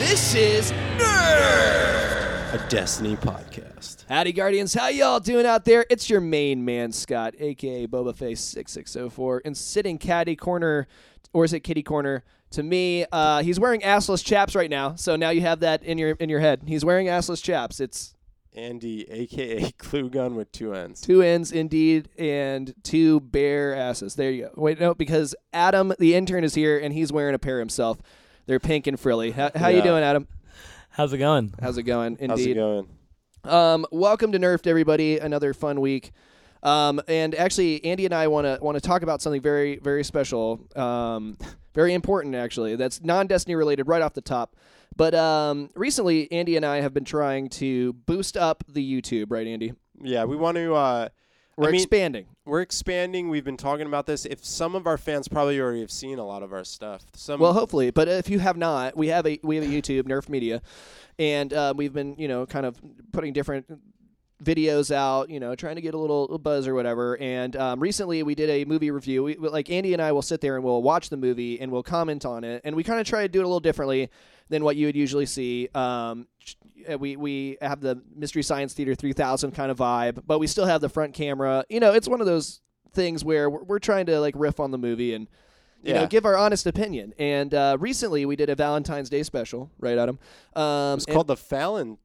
This is Nerd, a Destiny podcast. Howdy, Guardians. How y'all doing out there? It's your main man, Scott, a.k.a. BobaFace6604, and sitting catty corner, or is it kitty corner, to me. He's wearing assless chaps right now, so now you have that in your head. He's wearing assless chaps. It's Andy, a.k.a. Glue Gun with two ends. Two ends, indeed, and two bare asses. There you go. Wait, no, because Adam, the intern, is here, and he's wearing a pair himself. They're pink and frilly. How you doing, Adam? How's it going? How's it going? Indeed. How's it going? Welcome to Nerfed, everybody. Another fun week. And actually, Andy and I want to talk about something very, very special, very important, actually. That's non-Destiny related right off the top. But recently, Andy and I have been trying to boost up the YouTube, right, Andy? Yeah, we want to... We're expanding. We're expanding. We've been talking about this. If some of our fans probably already have seen a lot of our stuff. Well, hopefully. But if you have not, we have a YouTube, Nerf Media, and we've been, kind of putting different videos out, trying to get a little buzz or whatever. And recently we did a movie review. Like Andy and I will sit there and we'll watch the movie and we'll comment on it. And we kind of try to do it a little differently than what you would usually see. We have the Mystery Science Theater 3000 kind of vibe, but we still have the front camera. It's one of those things where we're trying to like riff on the movie and give our honest opinion. And recently we did a Valentine's Day special, right, Adam? It's called the Valentine's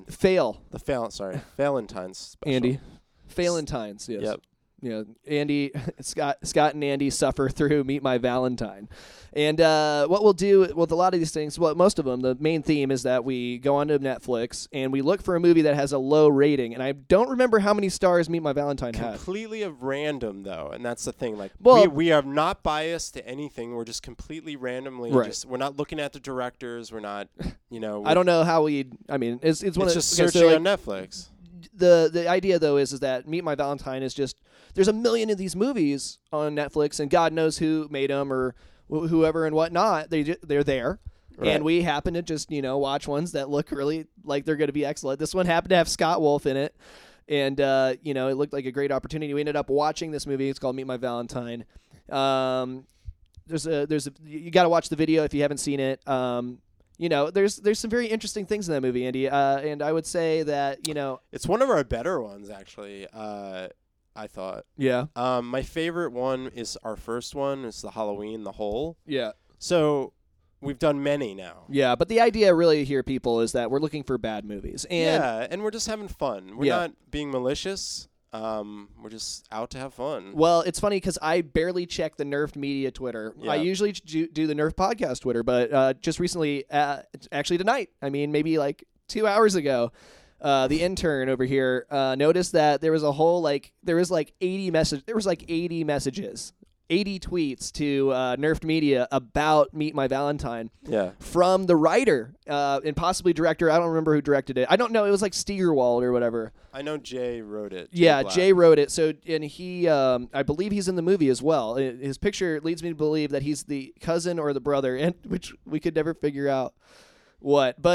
special. Andy. Valentine's, yes. Yep. Andy, Scott and Andy suffer through Meet My Valentine. And what we'll do with a lot of these things, well, most of them, the main theme is that we go onto Netflix and we look for a movie that has a low rating. And I don't remember how many stars Meet My Valentine had. Completely random, though. And that's the thing. Like, well, we are not biased to anything. We're just completely randomly. Right. We're not looking at the directors. We're not, I don't know how it's just searching on Netflix. The idea, though, is that Meet My Valentine is just, there's a million of these movies on Netflix, and God knows who made them or whoever and whatnot. They're there. Right. And we happen to just, watch ones that look really like they're going to be excellent. This one happened to have Scott Wolf in it, and, it looked like a great opportunity. We ended up watching this movie. It's called Meet My Valentine. You got to watch the video if you haven't seen it. There's some very interesting things in that movie, Andy, and I would say that, It's one of our better ones, actually, I thought. Yeah. My favorite one is our first one. It's the Halloween, The Hole. Yeah. So we've done many now. Yeah, but the idea really here, people, is that we're looking for bad movies. And we're just having fun. We're not being malicious. We're just out to have fun. Well, it's funny because I barely check the Nerfed Media Twitter. Yeah. I usually do the Nerf Podcast Twitter, but just recently, actually tonight, maybe like 2 hours ago, the intern over here noticed that there was 80 messages. 80 tweets to Nerfed Media about Meet My Valentine from the writer and possibly director. I don't remember who directed it. I don't know. It was like Steigerwald or whatever. I know Jay wrote it. Jay wrote it. So, and he, I believe he's in the movie as well. His picture leads me to believe that he's the cousin or the brother, and which we could never figure out what. But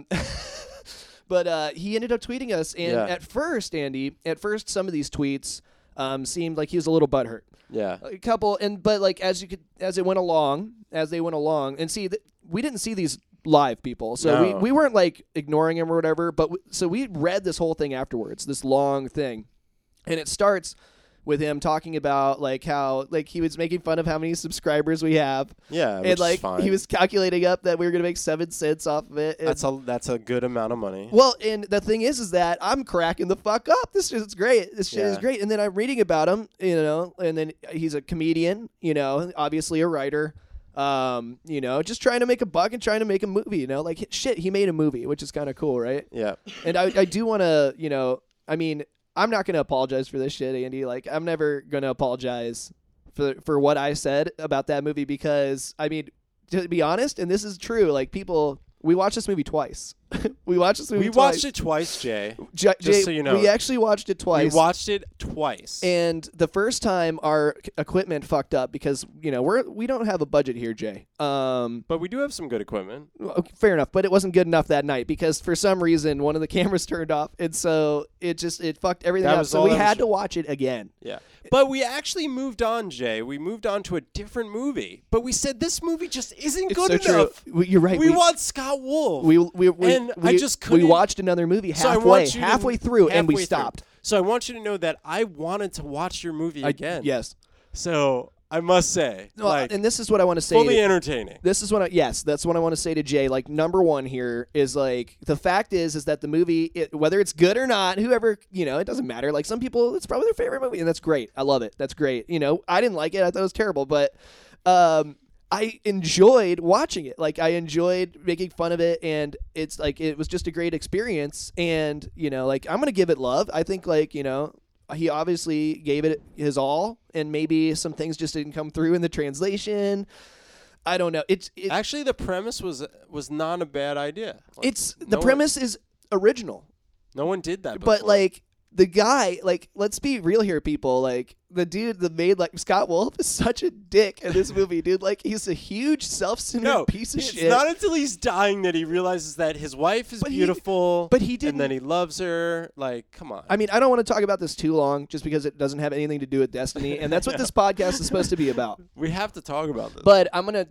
he ended up tweeting us, and at first, Andy, some of these tweets seemed like he was a little butthurt. Yeah, a couple, but like as they went along, and see, we didn't see these live, people, so we weren't like ignoring him or whatever. But so we read this whole thing afterwards, this long thing, and it starts with him talking about like how like he was making fun of how many subscribers we have. Yeah, and like he was calculating up that we were gonna make 7 cents off of it. That's a good amount of money. Well, and the thing is that I'm cracking the fuck up. This shit is great. This shit is great. And then I'm reading about him, and then he's a comedian, obviously a writer. Just trying to make a buck and trying to make a movie. Like shit, he made a movie, which is kind of cool, right? Yeah. And I do want to, I'm not going to apologize for this shit, Andy. Like, I'm never going to apologize for what I said about that movie because, to be honest, and this is true, like, people, we watched this movie twice. We watched it twice, Jay. Just so you know. We actually watched it twice. We watched it twice. And the first time our equipment fucked up because, we don't have a budget here, Jay. But we do have some good equipment. Okay, fair enough, but it wasn't good enough that night because for some reason one of the cameras turned off, and so it fucked everything up. So we had to watch it again. Yeah. But we actually moved on, Jay. We moved on to a different movie. But we said this movie just isn't good enough. True. You're right. We want Scott Scott Wolf. I just couldn't. We watched another movie halfway through, and we stopped. So I want you to know that I wanted to watch your movie again. Yes. So I must say, and this is what I want to say. Fully entertaining. This is what that's what I want to say to Jay. Like, number one here is like the fact is that the movie, whether it's good or not, whoever, it doesn't matter. Like, some people, it's probably their favorite movie, and that's great. I love it. That's great. I didn't like it. I thought it was terrible, but I enjoyed watching it. Like, I enjoyed making fun of it, and it's like it was just a great experience. And like, I'm gonna give it love. I think he obviously gave it his all, and maybe some things just didn't come through in the translation. I don't know. It's actually, the premise was not a bad idea. The premise is original. No one did that before. But like the guy, like, let's be real here, people. Like, the dude that made, like, Scott Wolf is such a dick in this movie, dude. Like, he's a huge self-centered piece of shit. It's not until he's dying that he realizes that his wife is beautiful. But he didn't. And then he loves her. Like, come on. I mean, I don't want to talk about this too long, just because it doesn't have anything to do with Destiny, and that's what this podcast is supposed to be about. We have to talk about this. But I want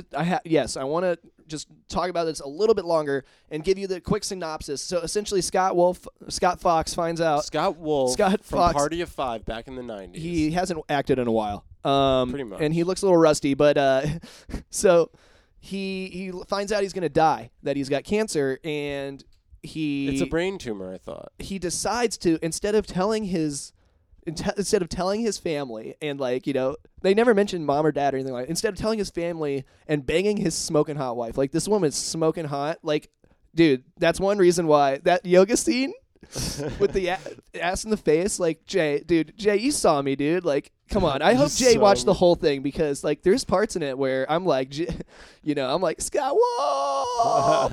to just talk about this a little bit longer and give you the quick synopsis. So essentially, Scott Fox finds out. Scott Fox, from Party of Five back in the 90s. He hasn't acted in a while. Pretty much. And he looks a little rusty, but so he finds out he's going to die, that he's got cancer, and it's a brain tumor, I thought. He decides to, instead of telling his family, and like, they never mentioned mom or dad or anything like that. Instead of telling his family and banging his smoking hot wife, like, this woman's smoking hot, like, dude, that's one reason why that yoga scene with the ass in the face, like, Jay, you saw me, dude, like, come on. I hope Jay watched the whole thing, because like there's parts in it where I'm like, I'm like, Scott Wolf,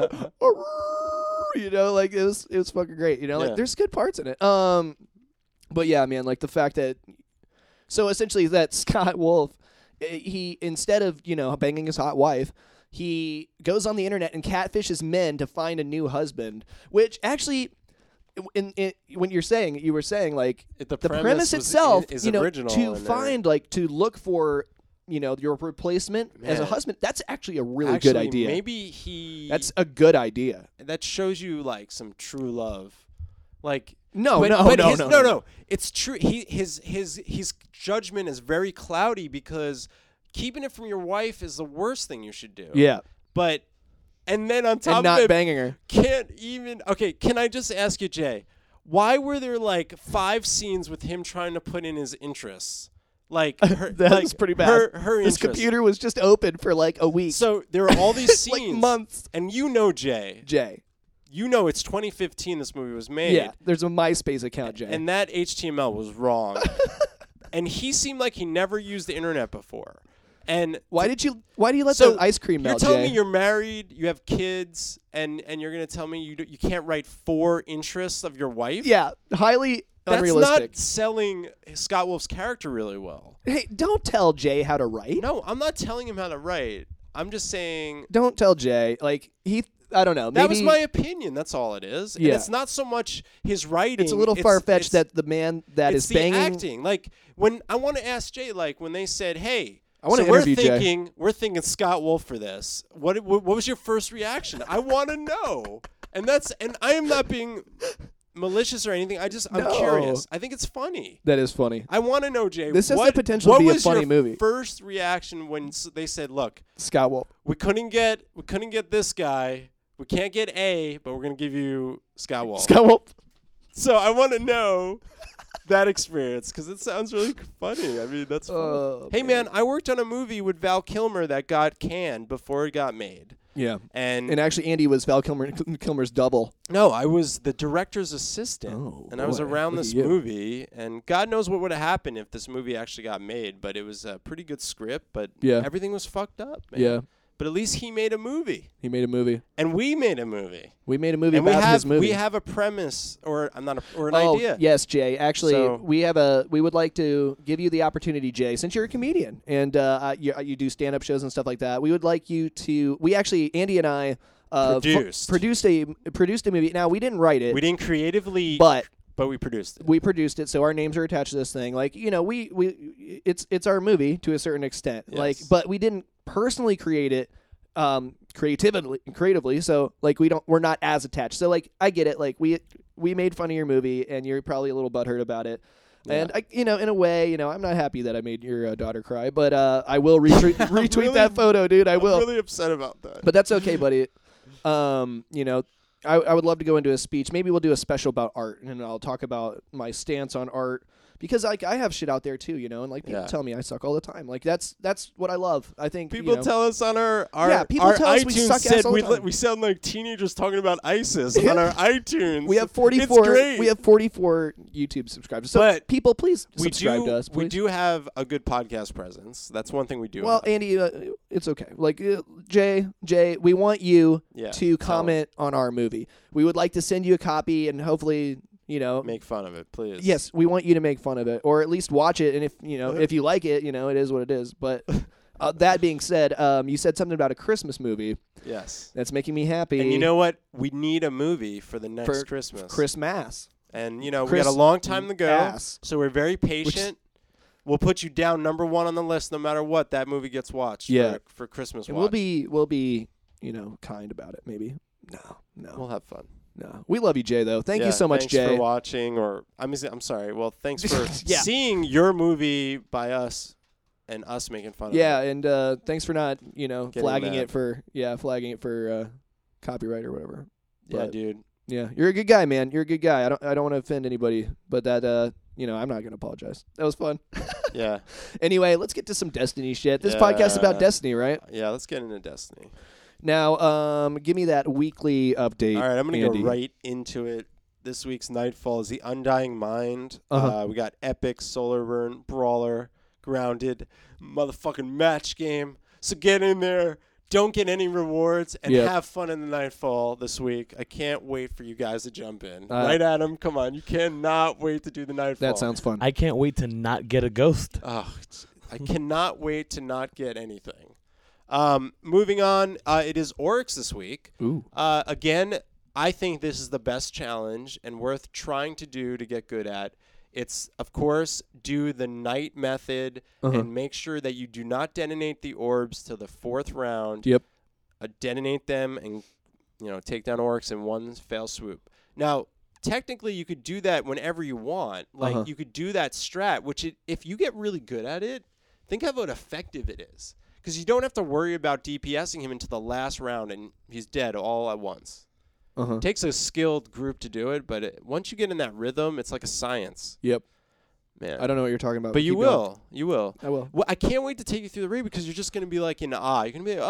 like, it was fucking great, like, there's good parts in it. But yeah, man, like, the fact that, so essentially that Scott Wolf, he, instead of, banging his hot wife, he goes on the internet and catfishes men to find a new husband, which actually, when you were saying like the premise itself is original, to find like, to look for your replacement as a husband, that's actually a really good idea. That's a good idea. That shows you like some true love. Like, no. It's true. His judgment is very cloudy, because keeping it from your wife is the worst thing you should do. Yeah. And then on top of it, not banging her. Can I just ask you, Jay, why were there like 5 scenes with him trying to put in his interests? Like, that's pretty bad. Her his computer was just open for like a week. So there are all these scenes, like months. And Jay, it's 2015. This movie was made. Yeah, there's a MySpace account, Jay, and that HTML was wrong. And he seemed like he never used the internet before. And why do you let the ice cream melt, You're telling Jay? me you're married, you have kids, and you're going to tell me you can't write 4 interests of your wife? Yeah, highly unrealistic. That's not selling Scott Wolf's character really well. Hey, don't tell Jay how to write. No, I'm not telling him how to write. I'm just saying... Don't tell Jay. Like, I don't know. That was my opinion. That's all it is. Yeah. And it's not so much his writing. It's a little far-fetched that the man that is banging... It's the acting. Like, when I want to ask Jay, like, when they said, hey... I want to interview Jay. We're thinking Scott Wolf for this. What was your first reaction? I want to know. And I am not being malicious or anything. I'm curious. I think it's funny. That is funny. I want to know, Jay. This has the potential to be a funny movie. What was your first reaction when they said, "Look, Scott Wolf, we couldn't get this guy. We can't get A, but we're going to give you Scott Wolf." Scott Wolf. So I want to know that experience, because it sounds really funny. I mean, that's fun. Hey, man, I worked on a movie with Val Kilmer that got canned before it got made. Yeah. And actually, Andy was Val Kilmer's double. No, I was the director's assistant. Oh, I was around this movie, and God knows what would have happened if this movie actually got made, but it was a pretty good script, but everything was fucked up, man. Yeah. But at least he made a movie. He made a movie. And we made a movie. We made a movie about his movie. We have a premise or an idea. Yes, Jay. Actually, we would like to give you the opportunity, Jay, since you're a comedian and you do stand-up shows and stuff like that. We would like you to. Andy and I produced a movie. Now, we didn't write it. We didn't creatively, but we produced it. We produced it, so our names are attached to this thing. Like, it's our movie to a certain extent. Yes. Like, but we didn't personally create it creatively. So like we're not as attached. So like I get it. Like we made fun of your movie, and you're probably a little butthurt about it. Yeah. And I, in a way, I'm not happy that I made your daughter cry, but I will retweet really, that photo, dude. I will. I'm really upset about that. But that's okay, buddy. I would love to go into a speech. Maybe we'll do a special about art, and I'll talk about my stance on art. Because like I have shit out there too, and like people tell me I suck all the time. Like that's what I love. I think people tell us on our people tell us iTunes we suck said ass all the time. we sound like teenagers talking about ISIS on our iTunes. We have 44. It's great. We have 44 YouTube subscribers. So but people, please subscribe to us. Please. We do have a good podcast presence. That's one thing we do. Well, have. Andy, it's okay. Like Jay, we want you to comment on our movie. We would like to send you a copy, and hopefully. Make fun of it, please. Yes, we want you to make fun of it, or at least watch it. And if if you like it, it is what it is. But that being said, you said something about a Christmas movie. Yes, that's making me happy. And you know what? We need a movie for the next Christmas. Christmas. And we got a long time to go, so we're very patient. We'll put you down number 1 on the list, no matter what. That movie gets watched. For Christmas. And we'll be kind about it. Maybe. No. We'll have fun. No, we love you, Jay. Though, thank you so much, Jay. Thanks for watching, I'm sorry. Well, thanks for seeing your movie by us and us making fun of it. Yeah, and thanks for not, flagging it for copyright or whatever. Yeah, dude. Yeah, you're a good guy, man. You're a good guy. I don't want to offend anybody, but that I'm not gonna apologize. That was fun. Yeah. Anyway, let's get to some Destiny shit. This podcast is about Destiny, right? Yeah, let's get into Destiny. Now, give me that weekly update. All right, I'm going to Andy. go right into it. This week's Nightfall is The Undying Mind. We got Epic, Solar Burn, Brawler, Grounded, motherfucking match game. So get in there. Don't get any rewards and have fun in the Nightfall this week. I can't wait for you guys to jump in. Right, Adam? Come on. You cannot wait to do the Nightfall. That sounds fun. I can't wait to not get a ghost. I cannot wait to not get anything. Moving on, it is Oryx this week. Ooh. Again, I think this is the best challenge and worth trying to do to get good at. It's, of course, do the night method and make sure that you do not detonate the orbs till the 4th round. Yep. Detonate them and, take down Oryx in one fell swoop. Now, technically, you could do that whenever you want. Like, you could do that strat, which if you get really good at it, think how effective it is. Because you don't have to worry about DPSing him into the last round and he's dead all at once. It takes a skilled group to do it, but once you get in that rhythm, it's like a science. Yep. Man. I don't know what you're talking about. But you will. You will. I will. Well, I can't wait to take you through the raid because you're just going to be like in awe. You're going to be like,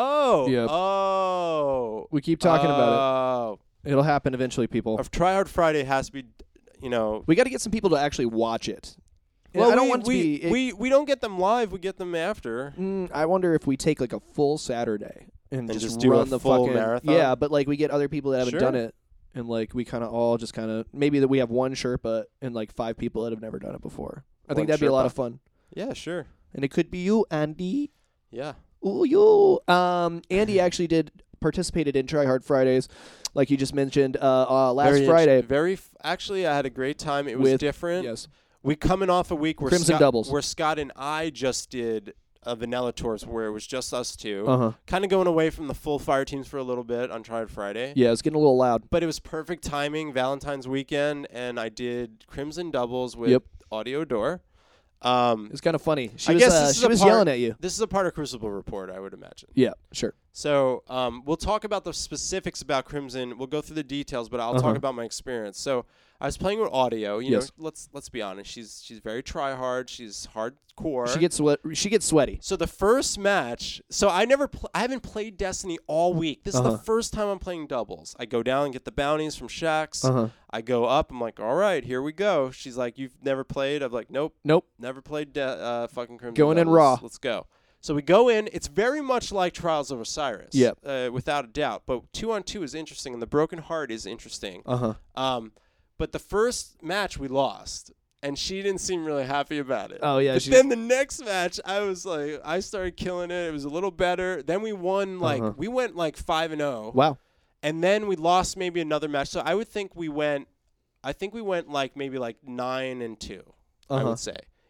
oh. We keep talking about it. It'll happen eventually, people. If Try Hard Friday has to be, We got to get some people to actually watch it. Well, I don't want it to be. We don't get them live. We get them after. I wonder if we take like a full Saturday and just do run a the full fucking marathon. Yeah, but like we get other people that haven't Sure. done it, and like we kind of all just maybe that we have one Sherpa and like 5 people that have never done it before. I think that'd be a lot of fun. Yeah, sure. And it could be you, Andy. Yeah. Ooh, you. Andy actually participated in Try Hard Fridays, like you just mentioned last Friday. Actually, I had a great time. It was different. Yes. We coming off a week where Crimson Doubles, where Scott and I just did a Vanilla Tours where it was just us two. Kind of going away from the full fire teams for a little bit on Try Hard Friday. Yeah, it's getting a little loud. But it was perfect timing, Valentine's weekend, and I did Crimson Doubles with Audio Door. It's kind of funny. She was yelling at you. This is a part of Crucible Report, I would imagine. Yeah, sure. So we'll talk about the specifics about Crimson. We'll go through the details, but I'll talk about my experience. So I was playing with Audio. You know, let's be honest. She's very try hard. She's hardcore. She gets sweaty. So the first match. So I haven't played Destiny all week. This is the first time I'm playing doubles. I go down and get the bounties from Shaxx. I go up. I'm like, all right, here we go. She's like, you've never played? I'm like, nope. Never played fucking Crimson. Going doubles. in raw. Let's go. So we go in. It's very much like Trials of Osiris. Without a doubt. But 2-on-2 is interesting, and the Broken Heart is interesting. But the first match we lost, and she didn't seem really happy about it. Oh, yeah. But then the next match, I was like, I started killing it. It was a little better. Then we won, we went 5-0. Wow. And then we lost maybe another match. So I would think we went, maybe 9-2, I would say.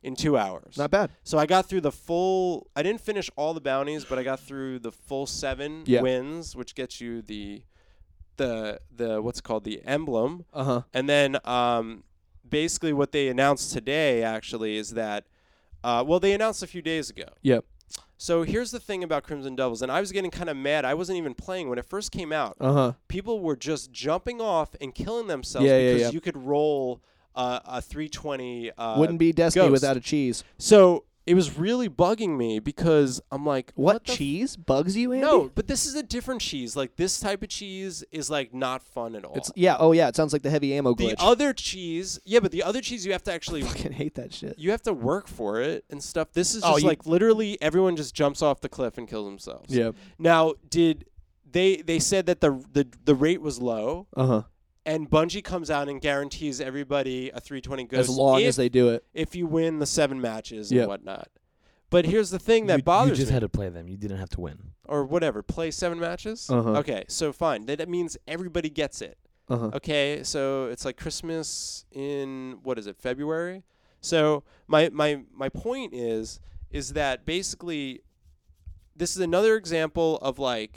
in 2 hours. Not bad. So I got through the full. I didn't finish all the bounties, but I got through the full 7 wins, which gets you the what's called the emblem. And then basically what they announced today actually is that they announced a few days ago. Yep. So here's the thing about Crimson Doubles, and I was getting kind of mad. I wasn't even playing when it first came out. People were just jumping off and killing themselves because you could roll a 320. Wouldn't be Destiny ghost without a cheese. So it was really bugging me because I'm like, what cheese bugs you, Andy? No, but this is a different cheese. Like this type of cheese is like not fun at all. It sounds like the heavy ammo glitch. The other cheese, but the other cheese you have to actually I fucking hate that shit. You have to work for it and stuff. This is just like literally everyone just jumps off the cliff and kills themselves. Yep. Now, did they said that the rate was low? And Bungie comes out and guarantees everybody a 320 ghost as long as they do it. If you win the 7 matches and whatnot. But here's the thing that bothers me. You just had to play them. You didn't have to win. Or whatever. Play 7 matches? Okay, so fine. That means everybody gets it. Okay, so it's like Christmas in, February? So my point is that basically this is another example of like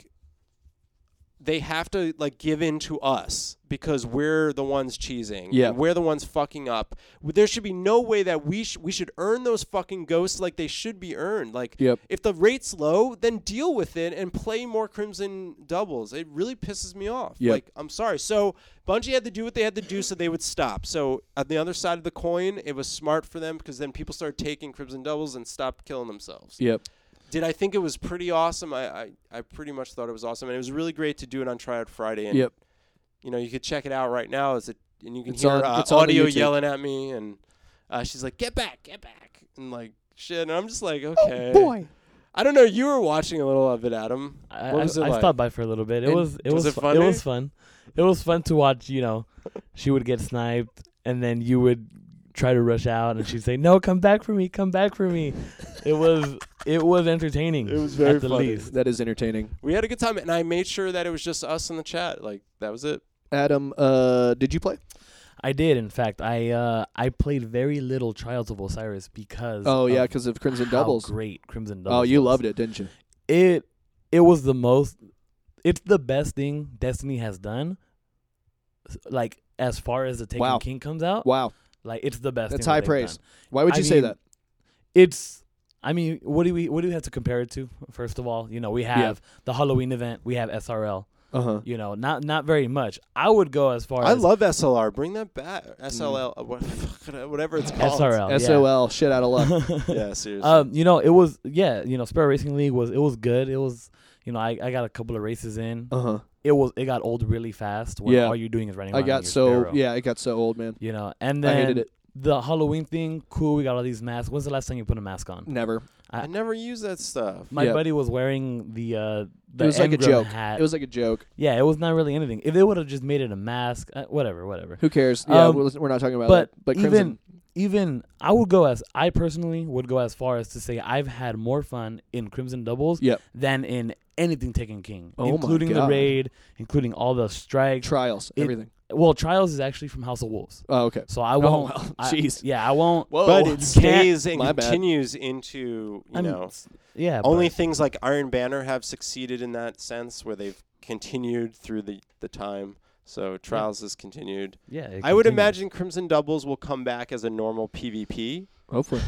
they have to like give in to us because we're the ones cheesing. Yeah, we're the ones fucking up. There should be no way that we should earn those fucking ghosts like they should be earned. Like, if the rate's low, then deal with it and play more Crimson Doubles. It really pisses me off. Like, I'm sorry. So Bungie had to do what they had to do so they would stop. So on the other side of the coin, it was smart for them because then people started taking Crimson Doubles and stopped killing themselves. Did I think it was pretty awesome? I pretty much thought it was awesome, and it was really great to do it on Tryout Friday. And you know, you could check it out right now. And you can hear audio yelling at me, and she's like, "Get back!" and like shit. And I'm just like, okay, oh, boy. I don't know. You were watching a little of it, Adam. What was it like? I stopped by for a little bit. It was fun. It was fun. It was fun to watch. You know, she would get sniped, and then you would try to rush out, and she'd say, "No, come back for me, come back for me." It was entertaining. It was very at the funny. least. That is entertaining. We had a good time, and I made sure that it was just us in the chat. Like that was it. Adam, did you play? I did. In fact, I played very little Trials of Osiris because because of Crimson Doubles. Great Crimson Doubles. Oh, you loved it, didn't you? It was the most. It's the best thing Destiny has done. Like as far as the Taken King comes out. Wow. Like it's the best. That's thing high that praise. done. Why would you say that? It's. I mean, what do we have to compare it to? First of all, you know, we have the Halloween event. We have SRL. You know, not very much. I would go as far as I love SLR. Bring that back. SLL, whatever it's called. SRL. SOL. Shit out of luck. Yeah, seriously. You know, it was Sparrow Racing League was good. It was, you know, I got a couple of races in. It got old really fast when all you're doing is running around. It got so old, man. You know, and then I hated it. The Halloween thing, cool. We got all these masks. When's the last time you put a mask on? Never. I never use that stuff. My buddy was wearing the it was like a joke. Hat. It was like a joke. Yeah, it was not really anything. If they would have just made it a mask, whatever. Who cares? Yeah, we're not talking about that. But even I personally would go as far as to say I've had more fun in Crimson Doubles than in anything Taken King, including the raid, including all the strikes, trials, everything. Well, Trials is actually from House of Wolves. Oh, okay. So I won't. Jeez. I won't. Whoa. But it stays and continues into, only things like Iron Banner have succeeded in that sense where they've continued through the time. So Trials has continued. Yeah. I would imagine Crimson Doubles will come back as a normal PvP. Hopefully.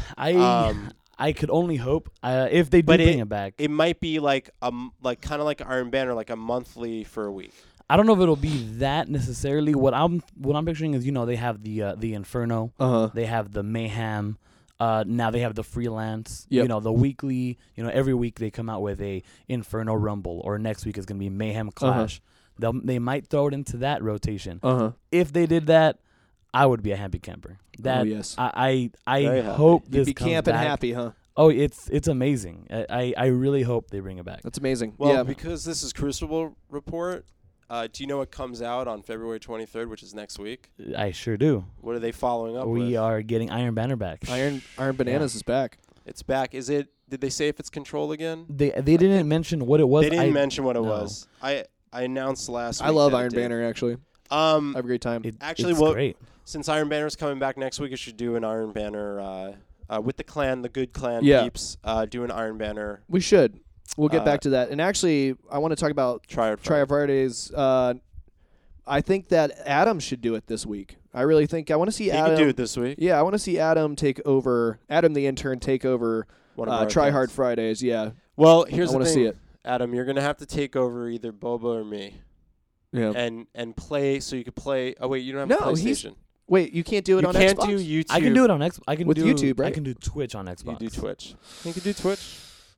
I could only hope if they do bring it back. It might be like kind of like Iron Banner, like a monthly for a week. I don't know if it'll be that necessarily. What I'm picturing is, you know, they have the Inferno, they have the Mayhem, now they have the Freelance. You know, the weekly. You know, every week they come out with a Inferno Rumble, or next week is going to be Mayhem Clash. They might throw it into that rotation. If they did that, I would be a happy camper. I hope this You'd be comes camping back. happy, huh? Oh, it's amazing. I really hope they bring it back. That's amazing. Well, because this is Crucible Report. Do you know what comes out on February 23rd, which is next week? I sure do. What are they following up with? We are getting Iron Banner back. Iron Bananas is back. It's back. Is it? Did they say if it's Control again? They didn't mention what it was. They didn't mention what it was. I announced last week. I love Iron Banner, actually. I have a great time. It's great. Since Iron Banner is coming back next week, I should do an Iron Banner with the clan, the good clan peeps, do an Iron Banner. We should. We'll get back to that. And actually, I want to talk about Tryhard Fridays. I think that Adam should do it this week. I really think I want to see Adam. He can do it this week. Yeah, I want to see Adam take over. Adam, the intern, take over Tryhard Fridays. Yeah. Well, here's the thing. I want to see it. Adam, you're gonna have to take over either Boba or me. Yeah. And play so you could play. Oh wait, you don't have a PlayStation. Wait, you can't do it on Xbox? You can't do YouTube. I can do it on Xbox. I can with do YouTube, right? I can do Twitch on Xbox. You do Twitch. You can do Twitch.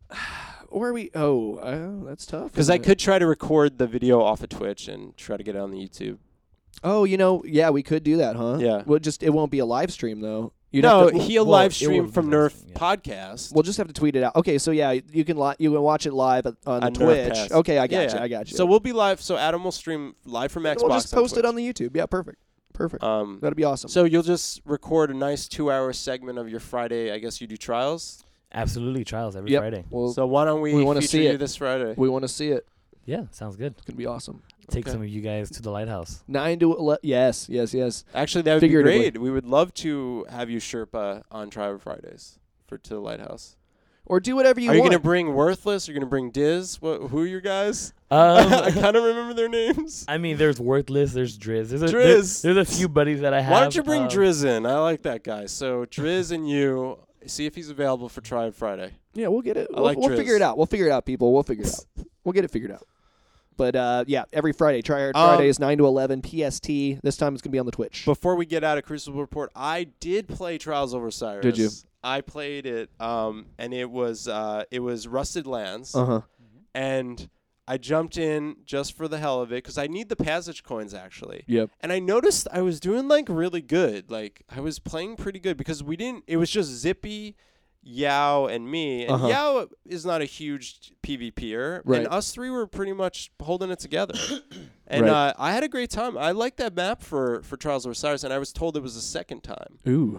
Or are we? Oh, that's tough. Because I could try to record the video off of Twitch and try to get it on the YouTube. Oh, yeah, we could do that, huh? Yeah. Well, it won't be a live stream though. He'll live stream from Nerf podcast. We'll just have to tweet it out. Okay, so yeah, you can watch it live on Twitch. Nerfcast. Okay, I got you. So we'll be live. So Adam will stream live from Xbox. We'll just post it on the YouTube. Yeah, perfect. That'd be awesome. So you'll just record a nice 2-hour segment of your Friday. I guess you do trials. Absolutely, trials every Friday. Well, so why don't we feature see you this Friday? We want to see it. Yeah, sounds good. It's gonna be awesome. Take some of you guys to the lighthouse. 9 to 11. Yes. Actually, that would be great. We would love to have you Sherpa on Tryhard Fridays to the lighthouse. Or do whatever you want. Are you going to bring Worthless? Are you going to bring Diz? Who are your guys? I kind of remember their names. I mean, there's Worthless, there's Driz. There's a few buddies that I have. Why don't you bring Driz in? I like that guy. So Driz and you, see if he's available for Tryhard Friday. Yeah, we'll get it. We'll figure it out. We'll figure it out, people. We'll figure it out. We'll get it figured out. But, every Friday. Tryhard Fridays, 9 to 11 PST. This time it's going to be on the Twitch. Before we get out of Crucible Report, I did play Trials of Osiris. Did you? I played it, and it was Rusted Lands. Uh-huh. And I jumped in just for the hell of it because I need the passage coins, actually. Yep. And I noticed I was doing, really good. I was playing pretty good because it was just Zippy, Yao, and me. And Yao is not a huge PvPer. Right. And us three were pretty much holding it together. And I had a great time. I liked that map for Trials of Osiris, and I was told it was the second time. Ooh.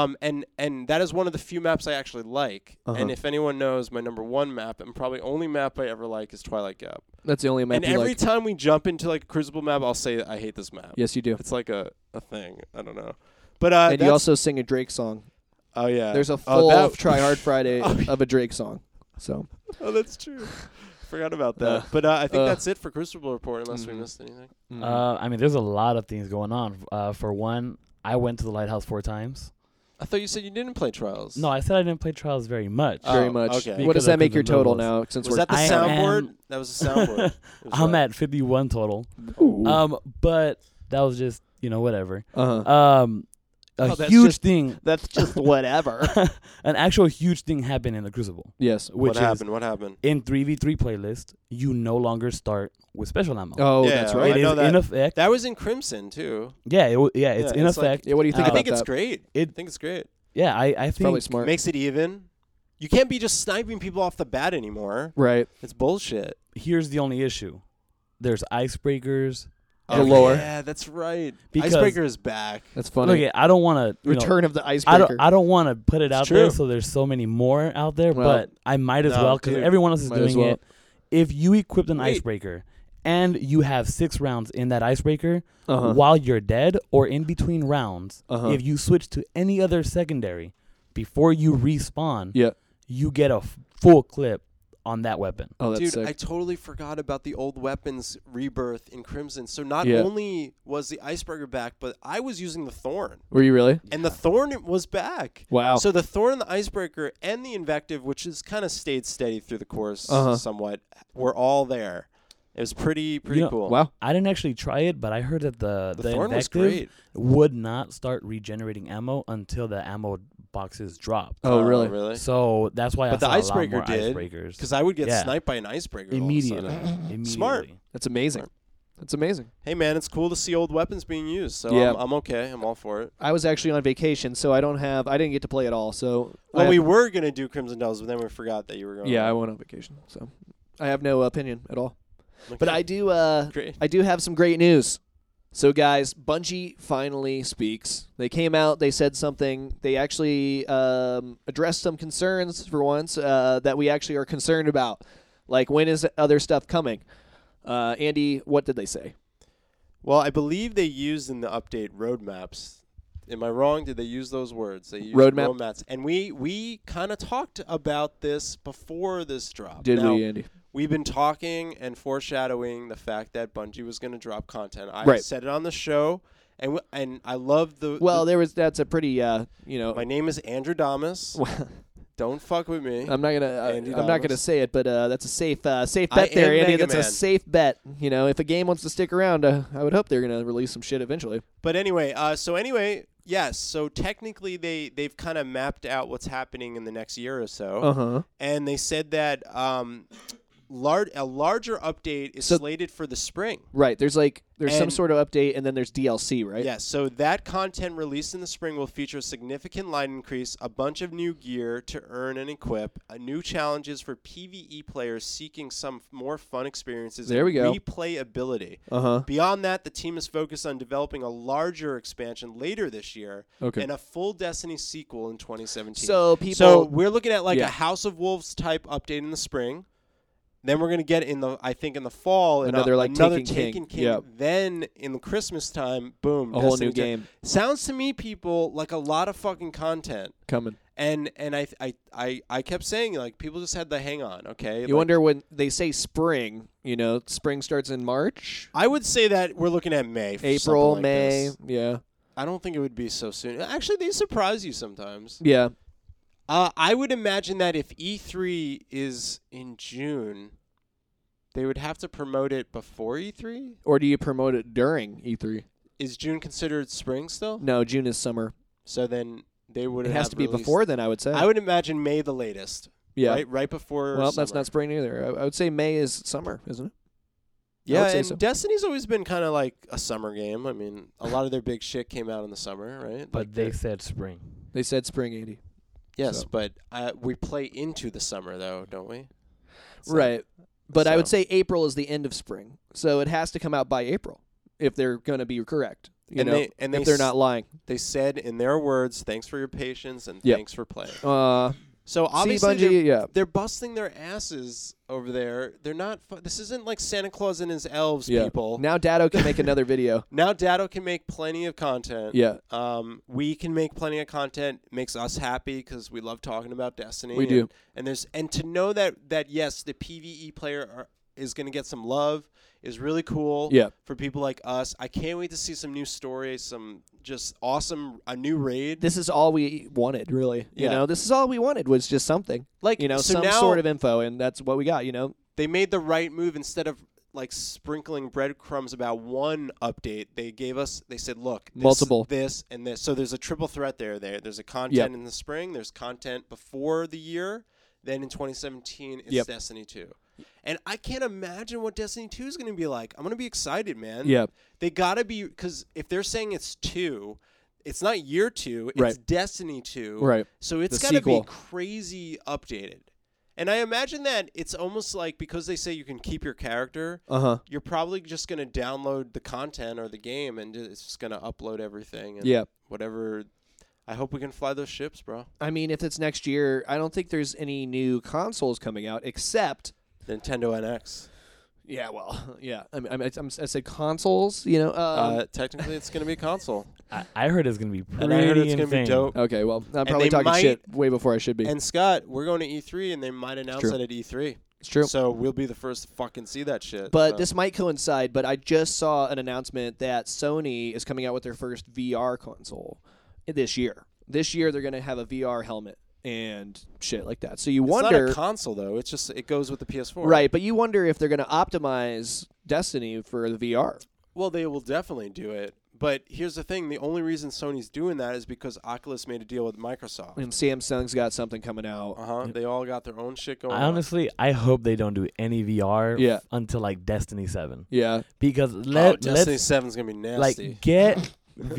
And that is one of the few maps I actually like. And if anyone knows, my number one map, and probably only map I ever like, is Twilight Gap. That's the only map and you like. every time we jump into a Crucible map, I'll say I hate this map. Yes, you do. It's like a thing. I don't know. But and you also sing a Drake song. Oh, yeah. There's a full Tryhard Friday of a Drake song. So. Oh, that's true. Forgot about that. But I think that's it for Crucible Report, unless we missed anything. I mean, there's a lot of things going on. For one, I went to the lighthouse 4 times. I thought you said you didn't play Trials. No, I said I didn't play Trials very much. Very much. Okay. What does that make your total now? Since was that the soundboard? That was the soundboard. I'm at 51 total. Ooh. But that was just, whatever. A huge thing. That's just whatever. An actual huge thing happened in the Crucible. Yes. What happened? In 3v3 playlist, you no longer start with special ammo. Oh, yeah, that's right. It is in effect. That was in Crimson, too. Yeah, it's in effect. What do you think about that? I think it's great. I think it's great. Yeah, I think. Probably smart. Makes it even. You can't be just sniping people off the bat anymore. Right. It's bullshit. Here's the only issue. There's icebreakers. Galore. Yeah, that's right. Because Icebreaker is back. That's funny. Look, I don't want to Return of the Icebreaker. I don't want to put it out true. there, so there's so many more out there. Well, but I might as well because everyone else is doing it. If you equipped an icebreaker and you have 6 rounds in that icebreaker while you're dead or in between rounds, if you switch to any other secondary before you respawn, you get a full clip on that weapon. Oh, that's Dude, sick. I totally forgot about the old weapons rebirth in Crimson. So not only was the Icebreaker back, but I was using the Thorn. Were you really? And the Thorn was back. Wow. So the Thorn and the Icebreaker and the Invective, which has kind of stayed steady through the course somewhat, were all there. It was pretty cool. Wow. I didn't actually try it, but I heard that the Thorn was Invective great. would not start regenerating ammo until the ammo boxes dropped. Oh, really? So that's why but I saw the Icebreaker a lot more did, icebreakers. because I would get sniped by an Icebreaker immediately. Smart. That's amazing. That's amazing. Hey, man, it's cool to see old weapons being used. So I'm okay. I'm all for it. I was actually on vacation, so I didn't get to play at all. So we were going to do Crimson Delves, but then we forgot that you were going. Yeah, I went on vacation, so I have no opinion at all. Okay. But I do have some great news. So, guys, Bungie finally speaks. They came out. They said something. They actually addressed some concerns for once that we actually are concerned about. Like, when is other stuff coming? Andy, what did they say? Well, I believe they used in the update roadmaps. Am I wrong? Did they use those words? They used Roadmap. roadmaps. And we kind of talked about this before this drop. Did now, we, Andy? We've been talking and foreshadowing the fact that Bungie was going to drop content. I Right. said it on the show, and I love the. Well, that's a pretty My name is Andrew Damas. Don't fuck with me. I'm not gonna say it, but that's a safe bet I there, am Andy. Mega That's a Man. safe bet. If a game wants to stick around, I would hope they're gonna release some shit eventually. But anyway, yes. So technically, they've kind of mapped out what's happening in the next year or so, and they said that a larger update is slated for the spring. Right. There's some sort of update, and then there's DLC, right? Yes. So that content released in the spring will feature a significant line increase, a bunch of new gear to earn and equip, new challenges for PvE players seeking some more fun experiences. There we go. Replayability. Uh-huh. Beyond that, the team is focused on developing a larger expansion later this year and a full Destiny sequel in 2017. So we're looking at a House of Wolves type update in the spring. Then we're going to get in the fall another Taken King. Yep. Then in the Christmas time, boom, a whole new game. Sounds to me, people, like a lot of fucking content coming. And I kept saying, people just had the hang on, okay? You wonder when they say spring, spring starts in March? I would say that we're looking at May. April, like May, this. yeah. I don't think it would be so soon. Actually, they surprise you sometimes. Yeah. I would imagine that if E3 is in June, they would have to promote it before E3? Or do you promote it during E3? Is June considered spring still? No, June is summer. So then they would have It has to be before then, I would say. I would imagine May the latest. Yeah. Right before Well, summer. that's not spring either. I would say May is summer, isn't it? Yeah, and Destiny's always been kind of like a summer game. I mean, a lot of their big shit came out in the summer, right? But they said spring. They said spring, Andy. Yes, but we play into the summer, though, don't we? Right. But I would say April is the end of spring. So it has to come out by April if they're going to be correct. If they're not lying. They said in their words, thanks for your patience and thanks for playing. So obviously Bungie, they're busting their asses over there. They're not. This isn't like Santa Claus and his elves, people. Now Datto can make another video. Now Datto can make plenty of content. Yeah. We can make plenty of content. Makes us happy because we love talking about Destiny. We do. And to know that yes, the PvE player is going to get some love is really cool. Yeah. For people like us, I can't wait to see some new stories, some just awesome a new raid. This is all we wanted, really. Yeah. This is all we wanted was just something. Some sort of info, and that's what we got, They made the right move. Instead of sprinkling breadcrumbs about one update, they said, look, multiple, this and this. So there's a triple threat there. There's a content in the spring, there's content before the year, then in 2017 it's Destiny 2. And I can't imagine what Destiny 2 is going to be like. I'm going to be excited, man. Yeah. They got to be, because if they're saying it's 2, it's not year 2, it's Destiny 2. Right. So it's got to be crazy updated. And I imagine that it's almost like, because they say you can keep your character, you're probably just going to download the content or the game and it's just going to upload everything. And whatever. I hope we can fly those ships, bro. I mean, if it's next year, I don't think there's any new consoles coming out except Nintendo NX. Yeah, well, yeah. I said consoles, Technically, it's going to be a console. I heard it's going to be pretty and I heard it's going to be dope. Okay, well, I'm probably talking shit way before I should be. And Scott, we're going to E3, and they might announce that at E3. It's true. So we'll be the first to fucking see that shit. But this might coincide, but I just saw an announcement that Sony is coming out with their first VR console this year. This year, they're going to have a VR helmet and shit like that. So you wonder... It's not a console, though. It's just, it goes with the PS4. Right, but you wonder if they're going to optimize Destiny for the VR. Well, they will definitely do it. But here's the thing. The only reason Sony's doing that is because Oculus made a deal with Microsoft. And Samsung's got something coming out. They all got their own shit going on. Honestly, I hope they don't do any VR until, Destiny 7. Yeah. Because Destiny 7's going to be nasty. Get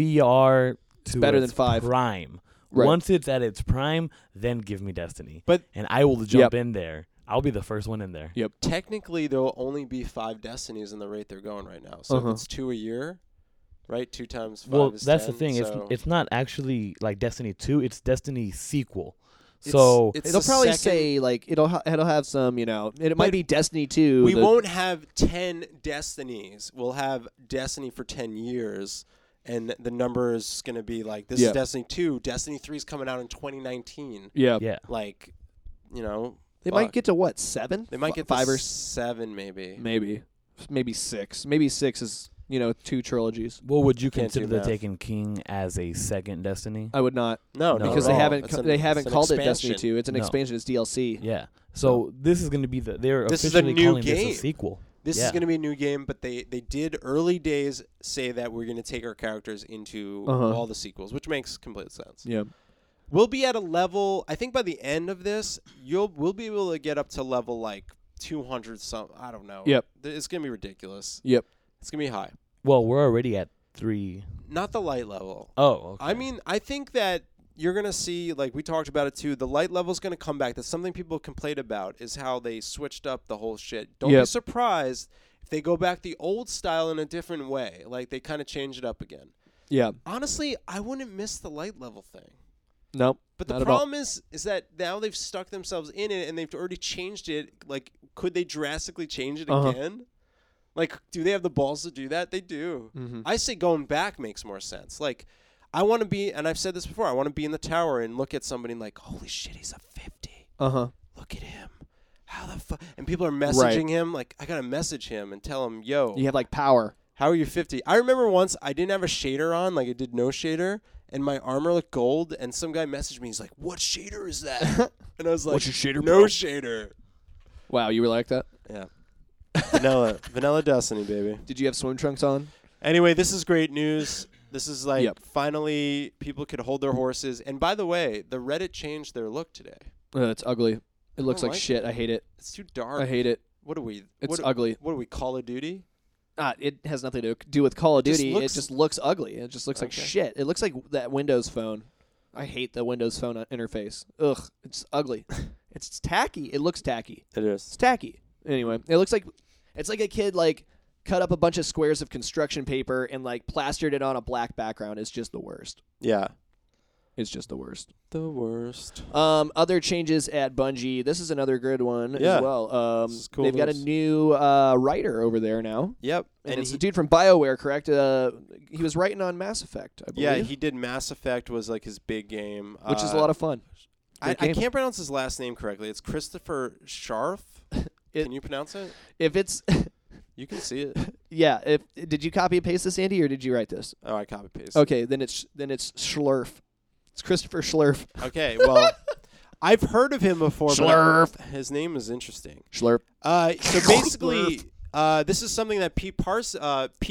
VR to better than 5. Prime. Right. Once it's at its prime, then give me Destiny. But and I will jump in there. I'll be the first one in there. Yep. Technically, there will only be 5 Destinies in the rate they're going right now. So if it's 2 a year, right? 2 times 5 is 10. That's the thing. So it's not actually like Destiny 2. It's Destiny sequel. So it'll probably say it'll have some, it might be Destiny 2. We won't have 10 Destinies. We'll have Destiny for 10 years. and the number is going to be like, this is Destiny 2. Destiny 3 is coming out in 2019. Yeah. Like, you know. They might get to what, 7? They might get 5 to or 7 maybe. Maybe 6. Maybe 6 is, 2 trilogies. Well, would you Can't consider do the math. Taken King as a second Destiny? I would not. No, because not they at all. haven't It's called an it Destiny expansion. 2. It's an expansion. It's DLC. Yeah. So this is going to be they're This is a officially new calling game. this a sequel. This is going to be a new game, but they did early days say that we're going to take our characters into all the sequels, which makes complete sense. Yeah. We'll be at a level, I think by the end of this, we'll be able to get up to level like 200 something. I don't know. Yep. It's going to be ridiculous. Yep. It's going to be high. Well, we're already at 3. Not the light level. Oh, okay. I mean, I think that you're going to see, like we talked about it too, the light level is going to come back. That's something people complain about, is how they switched up the whole shit. Don't be surprised if they go back the old style in a different way. Like they kind of change it up again. Yeah. Honestly, I wouldn't miss the light level thing. Nope. But the problem is that now they've stuck themselves in it and they've already changed it. Like, could they drastically change it again? Like, do they have the balls to do that? They do. Mm-hmm. I say going back makes more sense. Like, I want to be, and I've said this before, I want to be in the tower and look at somebody and like, holy shit, he's a 50. Look at him. How the fuck? And people are messaging him. Like, I got to message him and tell him, yo. You have, like, power. How are you 50? I remember once I didn't have a shader on. Like, I did no shader. And my armor looked gold. And some guy messaged me. He's like, what shader is that? And I was like, what's your shader, no bro? shader. Wow, you were like that? Yeah. Vanilla Destiny, baby. Did you have swim trunks on? Anyway, this is great news. This is like finally people could hold their horses. And by the way, the Reddit changed their look today. It's ugly. It looks like shit. It. I hate it. It's too dark. I hate it. What are we? It's ugly. What are we, Call of Duty? It has nothing to do with Call of Duty. It just looks ugly. It just looks like shit. It looks like that Windows phone. I hate the Windows phone interface. Ugh, it's ugly. It's tacky. It looks tacky. It is. It's tacky. Anyway, it looks like it's like a kid like cut up a bunch of squares of construction paper and like plastered it on a black background. It's just the worst. Yeah. It's just the worst. The worst. Other changes at Bungie. This is another good one as well. This is cool they've got a new writer over there now. Yep. And it's the dude from BioWare, correct? He was writing on Mass Effect, I believe. Yeah, he did Mass Effect was like his big game. Which is a lot of fun. I can't pronounce his last name correctly. It's Christopher Scharf. Can you pronounce it? If it's... You can see it. Yeah. Did you copy and paste this, Andy, or did you write this? Oh, I copy paste. Okay, then it's Schlurf. It's Christopher Schlurf. Okay, well, I've heard of him before. Schlurf. But his name is interesting. Schlurf. So basically, this is something that Pete Parsons,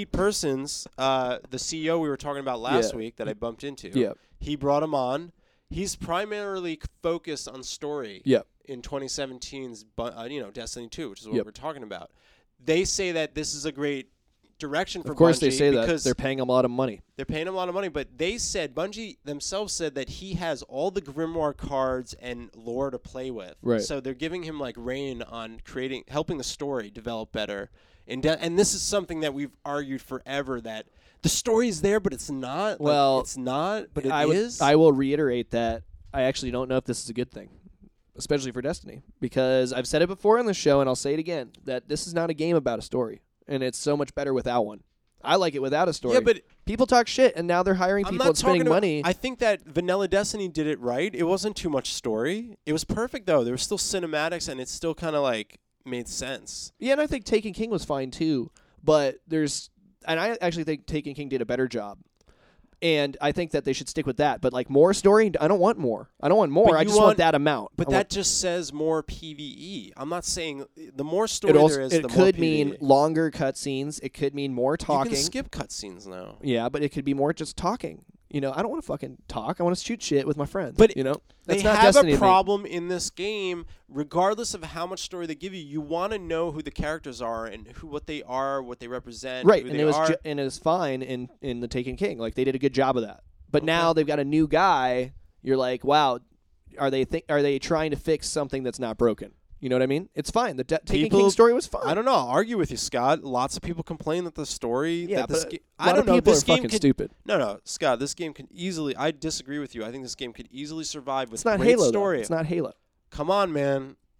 the CEO we were talking about last week that I bumped into. Yeah. He brought him on. He's primarily focused on story. Yep. In 2017's, Destiny 2, which is what we're talking about. They say that this is a great direction for Bungie. Of course they say that. Because they're paying him a lot of money. They're paying him a lot of money, but Bungie themselves said that he has all the Grimoire cards and lore to play with. Right. So they're giving him like reign on helping the story develop better. And this is something that we've argued forever, that the story is there, but it's not. Well, it's not, but it is. I will reiterate that I actually don't know if this is a good thing, especially for Destiny, because I've said it before on the show, and I'll say it again, that this is not a game about a story, and it's so much better without one. I like it without a story. Yeah, but people talk shit, and now they're hiring people and spending money. I think that Vanilla Destiny did it right. It wasn't too much story. It was perfect, though. There was still cinematics, and it still kind of like made sense. Yeah, and I think Taken King was fine too, but and I actually think Taken King did a better job. And I think that they should stick with that. But like more story, I don't want more. I just want that amount. But that just says more PvE. I'm not saying the more story there is, the more PvE. It could mean longer cutscenes. It could mean more talking. You can skip cutscenes now. Yeah, but it could be more just talking. I don't want to fucking talk. I want to shoot shit with my friends. But that's they not have Destiny a problem in this game. Regardless of how much story they give you, you want to know who the characters are and what they are, what they represent. Right, who and they it was fine in the Taken King. Like they did a good job of that. But now they've got a new guy. You're like, wow, are they trying to fix something that's not broken? You know what I mean? It's fine. The Taken King story was fine. I don't know. I'll argue with you, Scott. Lots of people complain that the story. Yeah, but I don't know. People are fucking stupid. No, Scott. This game can easily. I disagree with you. I think this game could easily survive with it's not great Halo, story. It's not Halo. Come on, man.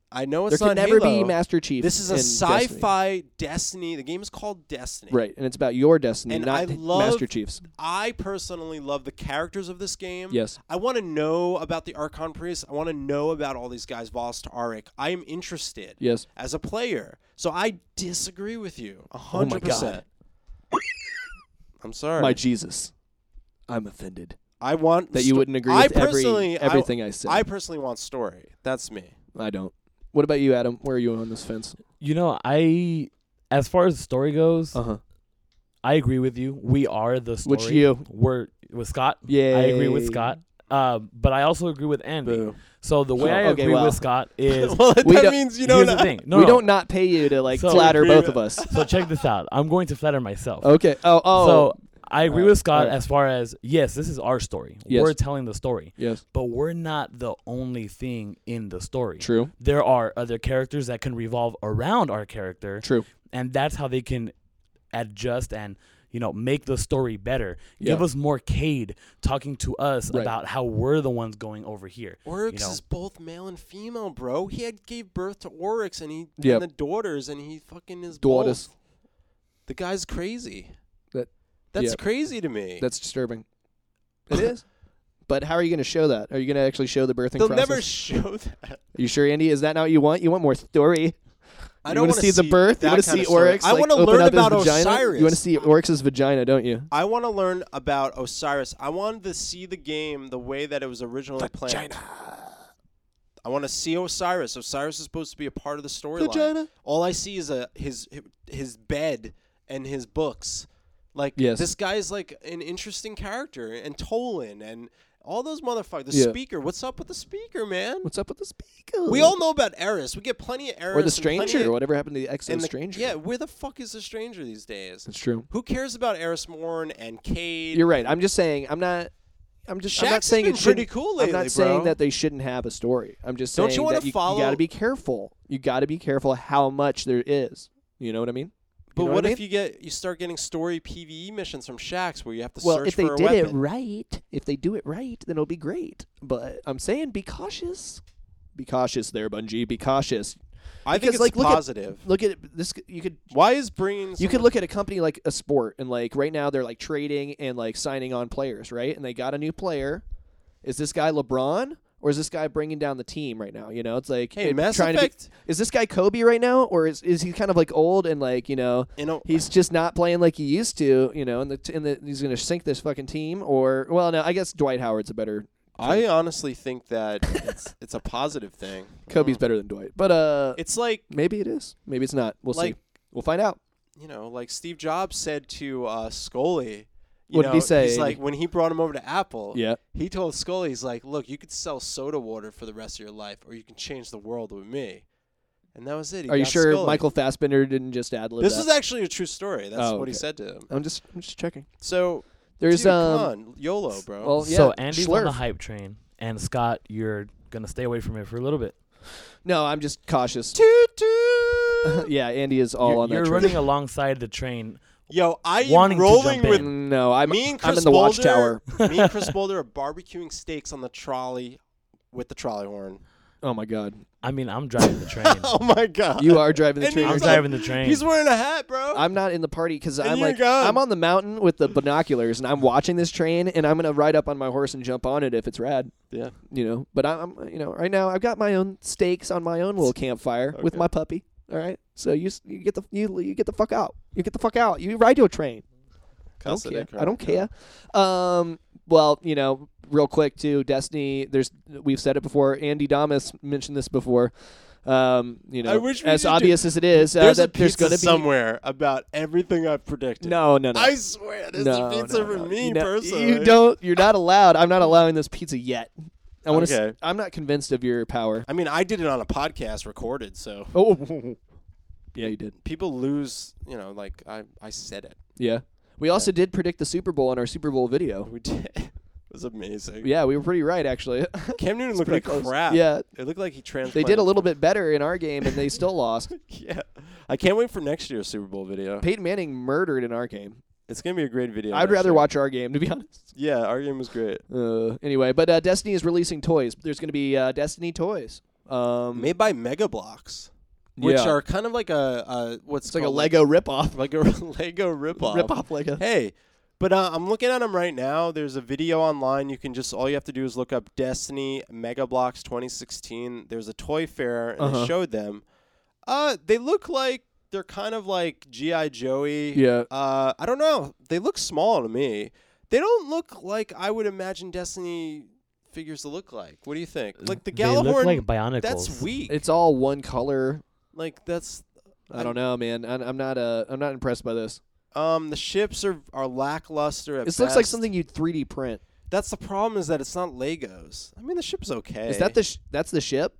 I know it's there not can never Halo. be Master Chief. This is a in sci-fi Destiny. The game is called Destiny. Right, and it's about your destiny, And not Master Chief's. I personally love the characters of this game. Yes. I want to know about the Archon Priest. I want to know about all these guys, Voss to Arik. I am interested. Yes. As a player. So I disagree with you 100%. Oh my God. I'm sorry. My Jesus. I'm offended I want that you wouldn't agree with everything I said. I personally want story. That's me. I don't. What about you, Adam? Where are you on this fence? You know, as far as the story goes, I agree with you. We are the story. Which you? We're with Scott. Yeah, I agree with Scott. But I also agree with Andy. Boo. So the way I agree with Scott is well, that means you don't. Here's the thing. We don't not pay you to flatter both of us. So check this out. I'm going to flatter myself. Okay. Oh. So I agree with Scott as far as, yes, this is our story. Yes. We're telling the story. Yes. But we're not the only thing in the story. True. There are other characters that can revolve around our character. True. And that's how they can adjust and, make the story better. Yeah. Give us more Cade talking to us about how we're the ones going over here. Oryx is both male and female, bro. He gave birth to Oryx and and the daughters, and he fucking is both. The guy's crazy. That's crazy to me. That's disturbing. It is. But how are you going to show that? Are you going to actually show the birthing They'll process? never show that. Are you sure, Andy? Is that not what you want? You want more story? I don't want to see the birth. You want to see Oryx. I want to learn about Osiris. You want to see Oryx's vagina, don't you? I want to learn about Osiris. I wanted to see the game the way that it was originally planned. I want to see Osiris. Osiris is supposed to be a part of the storyline. All I see is his bed and his books. This guy's an interesting character, and Tolan and all those motherfuckers. The speaker. What's up with the speaker, man? What's up with the speaker? We all know about Eris. We get plenty of Eris. Or the Stranger. Whatever happened to the Exo Stranger? Yeah, where the fuck is the Stranger these days? That's true. Who cares about Eris Morn and Cade? You're right. I'm just saying. I'm not saying it's pretty cool lately, I'm not saying that they shouldn't have a story. I'm just saying that you got to be careful. You got to be careful how much there is. You know what I mean? But what if you start getting story PvE missions from Shaxx where you have to search for a weapon? Well, if they did it right, then it'll be great. But I'm saying be cautious. Be cautious there, Bungie. Be cautious. I think it's positive. Look at this. You could. Why is bringing? You could look at a company like a sport, and right now they're trading and signing on players, right? And they got a new player. Is this guy LeBron? Or is this guy bringing down the team right now? It's hey, Mass Effect. Is this guy Kobe right now, or is he kind of old and he's just not playing like he used to? And he's gonna sink this fucking team. Or no, I guess Dwight Howard's a better. I honestly think that it's a positive thing. Kobe's better than Dwight, but it's maybe it is, maybe it's not. We'll see. We'll find out. Steve Jobs said to Scully. What did he say? He's when he brought him over to Apple, yeah. He told Scully, he's look, you could sell soda water for the rest of your life, or you can change the world with me. And that was it. Are you sure Scully. Michael Fassbender didn't just ad-lib This is actually a true story. That's what he said to him. I'm just checking. So, there's come on, YOLO, bro. Well, yeah, so Andy's on the hype train, and Scott, you're going to stay away from it for a little bit. No, I'm just cautious. Toot, toot. Yeah, Andy is all on that train. You're running alongside the train. Yo, I am rolling with no. I'm in the Boulder, watchtower. Me and Chris Boulder are barbecuing steaks on the trolley with the trolley horn. Oh my god! I mean, I'm driving the train. Oh my god! You are driving the train. I'm driving the train. He's wearing a hat, bro. I'm not in the party because I'm on the mountain with the binoculars and I'm watching this train and I'm gonna ride up on my horse and jump on it if it's rad. Yeah. But I'm right now I've got my own steaks on my own little campfire with my puppy. All right, so you get the fuck out. You get the fuck out. You ride your train. I don't care. Well, real quick too, Destiny. We've said it before. Andy Damas mentioned this before. I wish as obvious as it is, there's going to be somewhere about everything I've predicted. No. I swear, there's a pizza for me personally. You don't. You're not allowed. I'm not allowing this pizza yet. Okay. I'm not convinced of your power. I mean, I did it on a podcast recorded, so. Oh. Yeah, you did. People lose, I said it. Yeah. We also did predict the Super Bowl in our Super Bowl video. We did. It was amazing. Yeah, we were pretty right, actually. Cam Newton looked like crap. Yeah. It looked like he transplanted. They did a little bit better in our game, and they still lost. Yeah. I can't wait for next year's Super Bowl video. Peyton Manning murdered in our game. It's going to be a great video. I'd rather watch our game, to be honest. Yeah, our game was great. Anyway, but Destiny is releasing toys. There's going to be Destiny toys. Made by Mega Bloks, which are kind of like it's like a Lego ripoff. Like a Lego ripoff. Ripoff Lego. Hey, but I'm looking at them right now. There's a video online. All you have to do is look up Destiny Mega Bloks 2016. There's a toy fair, and it showed them. They look like they're kind of like G.I. Joey. Yeah. I don't know. They look small to me. They don't look like I would imagine Destiny figures to look like. What do you think? Like the Gjallarhorn. They look like Bionicles. That's weak. It's all one color. Like that's. I don't know, man. I'm not impressed by this. The ships are lackluster at best. This looks like something you'd 3D print. That's the problem, is that it's not Legos. I mean, the ship's okay. Is that that's the ship?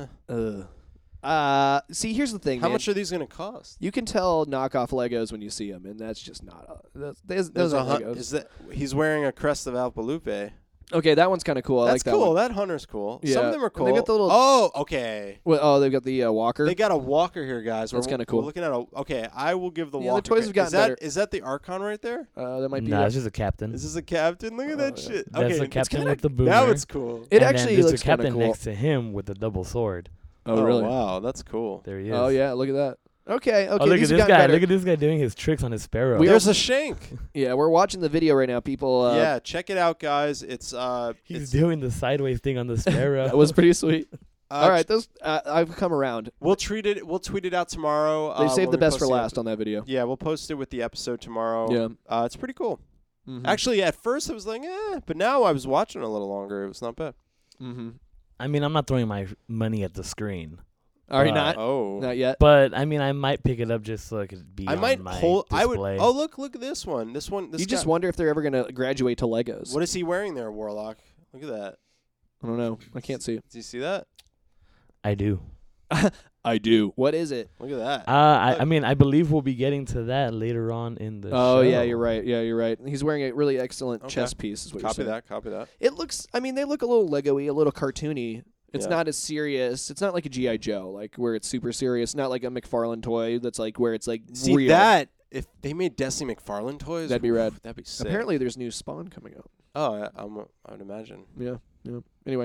See, here's the thing. How man. much are these going to cost? You can tell knockoff Legos when you see them, and that's just not. Those are Legos. Is that he's wearing a crest of Alpalupe? Okay, that one's kind of cool. I like that cool. one. That hunter's cool. Yeah. Some of them are cool. They got the little. Oh, okay. Well, they've got the walker. They got a walker here, guys. That's kind of cool. We're looking at okay, I will give the Yeah, walker. the toys have gotten better. Is that the Archon right there? That might be. Nah, it's just a captain. Is this a captain? Look at that shit. That's Okay, the captain with the boomer. Now it's cool. It and actually then there's looks a captain kind of cool. next to him with a double sword. Oh, really? Wow, that's cool. There he is. Oh yeah, look at that. Okay. Oh, look at this guy. Better. Look at this guy doing his tricks on his Sparrow. There's a shank. Yeah, we're watching the video right now. People. Yeah, check it out, guys. It's He's doing the sideways thing on the Sparrow. That was pretty sweet. All right, those I've come around. We'll tweet it out tomorrow. They saved the best for last on that video. Yeah, we'll post it with the episode tomorrow. Yeah, it's pretty cool. Mm-hmm. Actually, at first I was like, but now I was watching a little longer. It was not bad. Mm-hmm. I mean, I'm not throwing my money at the screen. Are you not? Oh, Not yet. But I mean, I might pick it up just so it could be. I might on my hold. display. I would. Oh, look at this one. This You guy. just wonder if they're ever gonna graduate to Legos. What is he wearing there, Warlock? Look at that. I don't know. I can't see it. Do you see that? I do. I do. What is it? Look at that. I mean, I believe we'll be getting to that later on in the show. Oh yeah, you're right. Yeah, you're right. He's wearing a really excellent chess piece. Is what Copy you're saying. that. Copy that. It looks. I mean, they look a little Lego-y, a little cartoony. It's Yeah. not as serious. It's not like a G.I. Joe, like where it's super serious. Not like a McFarlane toy that's like where it's like See real. that? If they made Destiny McFarlane toys, That'd be rad. That'd be sick. Apparently, there's new Spawn coming out. Oh, I would imagine. Yeah. Anyway,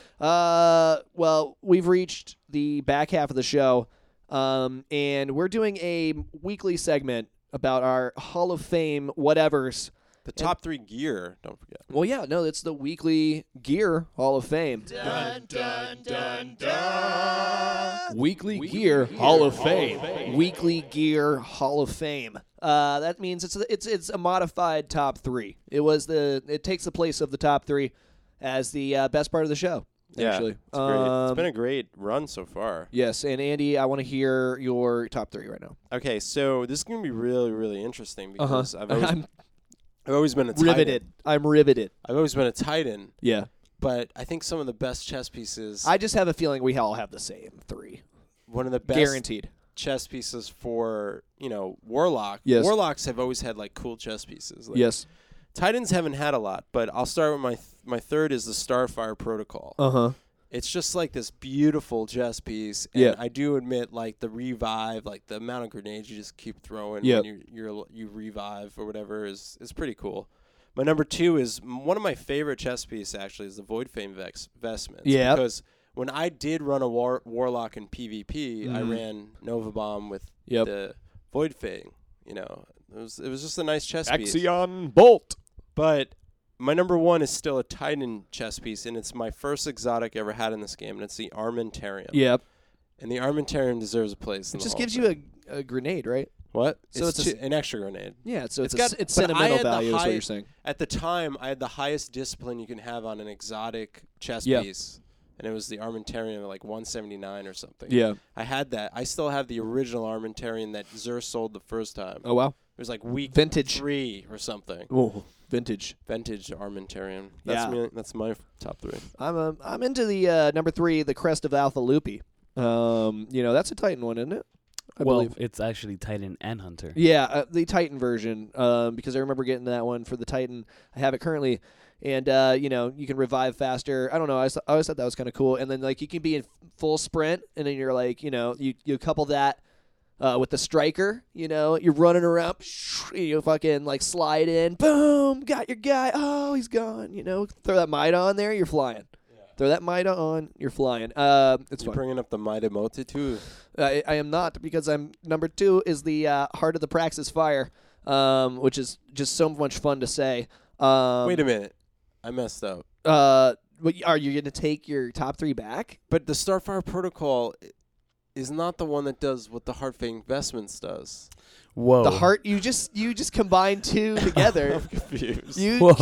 well, we've reached the back half of the show, and we're doing a weekly segment about our Hall of Fame whatevers. The top 3 gear. Don't forget. Well, yeah, no, it's the weekly Gear Hall of Fame. Dun, dun, dun, dun. Weekly Gear Hall of Fame. Weekly Gear Hall of Fame. That means it's a modified top 3. It takes the place of the top 3 as the best part of the show. Yeah, Actually, it's great. It's been a great run so far. Yes, and Andy, I want to hear your top 3 right now. Okay, so this is gonna be really, really interesting because I'm I've always been a riveted. Titan. I'm riveted. I've always been a Titan. Yeah. But I think some of the best chess pieces. I just have a feeling we all have the same 3. One of the best Guaranteed. chess pieces for Warlock. Yes. Warlocks have always had like cool chess pieces. Like, Yes. Titans haven't had a lot, but I'll start with my third is the Starfire Protocol. Uh-huh. It's just like this beautiful chess piece, and Yeah. I do admit, like the revive, like the amount of grenades you just keep throwing Yep. when you revive or whatever is pretty cool. My number 2 is one of my favorite chess pieces. Actually, is the Void Fame Vestments. Yeah. Because when I did run a Warlock in PvP, I ran Nova Bomb with the Void Fang. It was just a nice chess piece. Axion Bolt. But my number 1 is still a Titan chess piece, and it's my first exotic ever had in this game, and it's the Armentarium. Yep. And the Armentarium deserves a place. It just gives you a grenade, right? What? So it's an extra grenade. Yeah, so it's but sentimental I had value is what you're saying. At the time, I had the highest discipline you can have on an exotic chess Yeah. piece, and it was the Armentarium, like 179 or something. Yeah. I had that. I still have the original Armentarium that Xur sold the first time. Oh, wow. It was like week Vintage. 3 or something. Oh, vintage. Vintage Armentarium. Yeah. That's my top 3. I'm into the number 3, the Crest of Alpha Lupi. That's a Titan one, isn't it? I believe. It's actually Titan and Hunter. Yeah, the Titan version, because I remember getting that one for the Titan. I have it currently, and you can revive faster. I don't know. I always thought that was kind of cool. And then like you can be in full sprint, and then you're like, you couple that with the striker. You're running around, you fucking like slide in, boom, got your guy. Oh, he's gone. Throw that might on there, you're flying. Throw that Mida on. You're flying. It's You're fun. bringing up the Mighty Multitude. I am not, because I'm number 2 is the Heart of the Praxis Fire, which is just so much fun to say. Wait a minute. I messed up. Are you going to take your top 3 back? But the Starfire Protocol is not the one that does what the Heartfang Investments does. Whoa. The heart, you just combine 2 together. I'm confused. You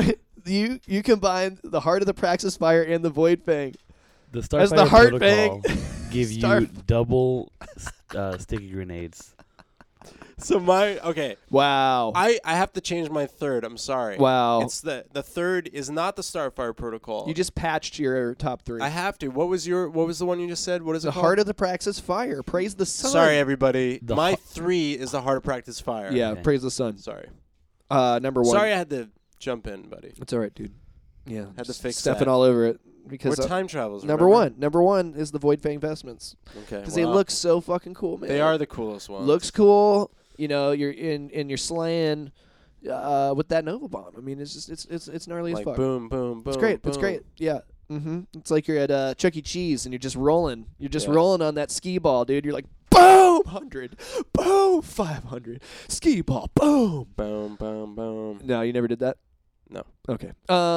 combine the Heart of the Praxis Fire and the Void Fang. The As Starfire the Heart Protocol Fang. give you double sticky grenades. So Wow. I have to change my third. I'm sorry. Wow. It's the third is not the Starfire Protocol. You just patched your top 3. I have to. What was the one you just said? What is it The called? Heart of the Praxis Fire. Praise the sun. Sorry, everybody. The My heart- 3 is the Heart of Practice Fire. Yeah, Okay. praise the sun. Sorry. Number 1. Sorry I had to jump in, buddy. It's all right, dude. Yeah. Had to just fix stepping that. all over it. We're Because time travels. number remember? 1. Number 1 is the Void Fang Investments. Okay. Because they look so fucking cool, man. They are the coolest ones. Looks cool. You know, you're in your slaying with that Nova Bomb. I mean, it's just it's gnarly like as fuck. boom, boom, boom. It's great. Boom. It's great. Yeah. It's like you're at Chuck E. Cheese and you're just rolling. You're just Yeah. rolling on that skee ball, dude. You're like, boom, 100, boom, 500, skee ball, boom. Boom, boom, boom. No, you never did that? No. Okay.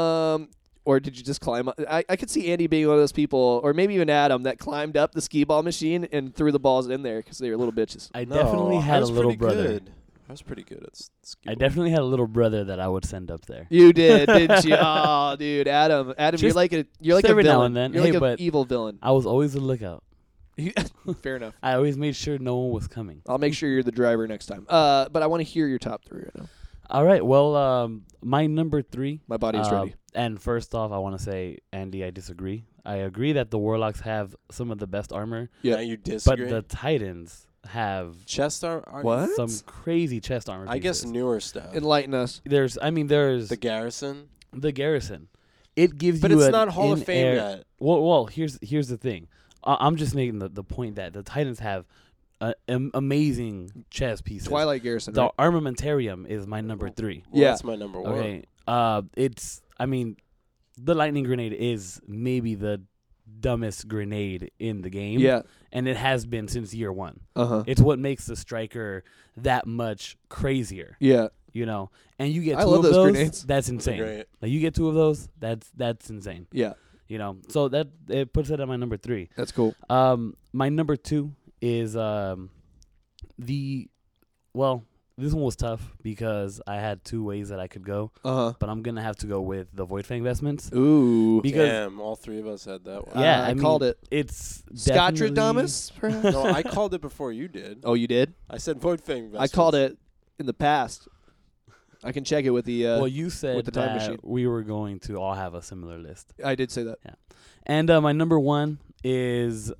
Or did you just climb up? I could see Andy being one of those people, or maybe even Adam, that climbed up the skee ball machine and threw the balls in there because they were little bitches. I No, definitely I had a was little pretty brother. Good. I was pretty good at skee I ball. definitely had a little brother that I would send up there. You did, didn't you? Oh, dude, Adam, you're Just like a villain. every now and then. You're Hey, like an but- evil villain. I was always a lookout. Fair enough. I always made sure no one was coming. I'll make sure you're the driver next time. But I want to hear your top 3 right now. All right. Well, my number 3. My body is ready. And first off, I want to say, Andy, I disagree. I agree that the Warlocks have some of the best armor, Yeah. Now you but disagree. the Titans have chest armor. What? some crazy chest armor. I guess pieces. newer stuff. Enlighten us. There's The Garrison. the Garrison. It gives But you it's an not Hall of Fame in-air- yet. Well, here's the thing. I'm just making the point that the Titans have amazing chess pieces. Twilight Garrison. The Right? armamentarium is my number 3. Well, Yeah. That's my number 1. Okay. The lightning grenade is maybe the dumbest grenade in the game. Yeah. And it has been since year 1. Uh-huh. It's what makes the striker that much crazier, Yeah. you know. And you get I 2 love of those those, grenades. that's They're insane. great. Like you get 2 of those, that's insane. Yeah. You know. So that it puts it at my number 3. That's cool. My number 2 is this one was tough because I had 2 ways that I could go, Uh-huh. but I'm gonna have to go with the Void Fang Investments. Ooh. Because Damn, all 3 of us had that one. yeah, I I mean, called it. It's definitely- Scottradamus, perhaps? No, I called it before you did. Oh, you did? I said Void Fang. I called it in the past. I can check it with the well, you said with the time that machine. we were going to all have a similar list, I did say that. and my number 1 is,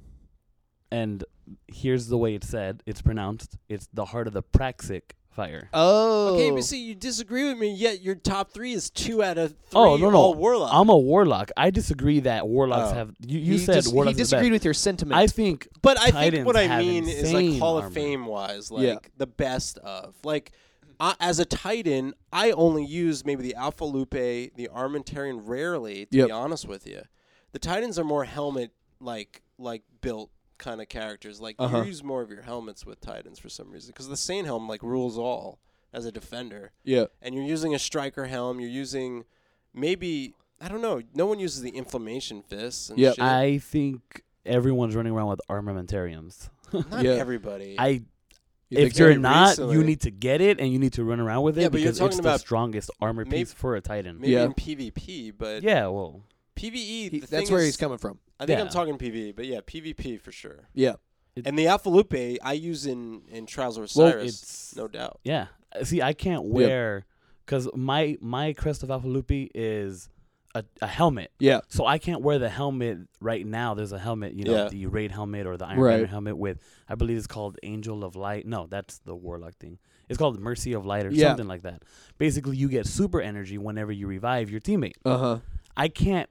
and here's the way it's said, it's pronounced. It's the Heart of the Praxic Fire. Oh. Okay, but see, you disagree with me, yet your top 3 is 2 out of 3 Oh, no. all Warlock. I'm a Warlock. I disagree that Warlocks Oh. have. You said he Warlocks. disagreed with your sentiment. I think, But I think Titans what I have mean is like insane Hall of armor. Fame wise, like Yeah. the best of. Like as a Titan, I only use maybe the Alpha Lupe, the Armentarian rarely, to be honest with you. The Titans are more helmet like built kind of characters. Like you use more of your helmets with Titans for some reason because the Saint helm like rules all as a defender. Yeah. And you're using a striker helm. You're using maybe I don't know. No one uses the inflammation fists. And Yep. shit. I think everyone's running around with armamentariums. Not Yeah. everybody. If you're very not, you recently. need to get it and you need to run around with it Yeah, but you're because it's talking the about strongest armor maybe- piece for a Titan. Maybe Yeah. in PvP, but Yeah, well, PvE. The That's thing where is, he's coming from. I think I'm Yeah. talking PvE, but yeah, PvP for sure. Yeah. And the Alpha Lupe I use in Trials of well, Osiris, it's no doubt. yeah. See, I can't wear because my crest of Alpha Lupi is a helmet. Yeah. So I can't wear the helmet right now. There's a helmet, you know, Yeah. the Raid helmet or the Iron Right. Banner helmet with, I believe it's called Angel of Light. No, that's the Warlock thing. It's called Mercy of Light or Yeah. something like that. Basically, you get super energy whenever you revive your teammate. Uh-huh. I can't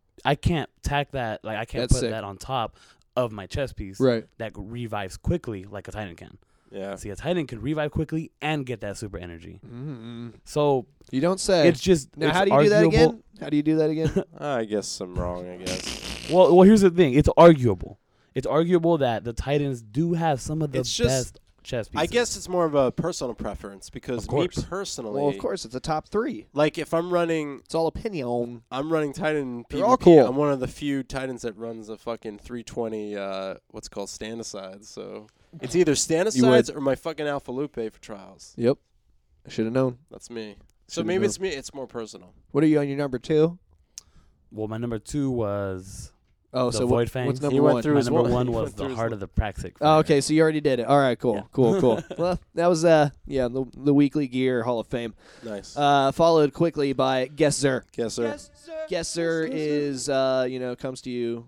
tack that, like I can't That's put sick. that on top of my chest piece Right. that revives quickly like a Titan can. Yeah. See, a Titan can revive quickly and get that super energy. Mm-hmm. So You don't say. it's just Now, it's how do you do that arguable. again? How do you do that again? I guess I'm wrong, I guess. Well, here's the thing. It's arguable. It's arguable that the Titans do have some of the It's just- best chess pieces. I guess it's more of a personal preference because Of me course. personally, Well, of course, it's a top 3. like if I'm running It's all opinion. Titan They're PvP. all cool. I'm one of the few Titans that runs a fucking 320 what's called stand-asides. So it's either stand-asides or my fucking Alpha Lupe for trials. Yep. I should have known. That's me. So Should've maybe known. it's me. It's more personal. What are you on your number 2? Well, my number 2 was Oh, the so Void what's Fangs. number He went 1? through my his number one. one He was went the through his Heart one. of the Praxic. Oh, Fire. okay, so you already did it. All right, cool, Yeah. cool. Well, that was the Weekly Gear Hall of Fame. Nice. Followed quickly by Guesser. Guess sir. Guesser is comes to you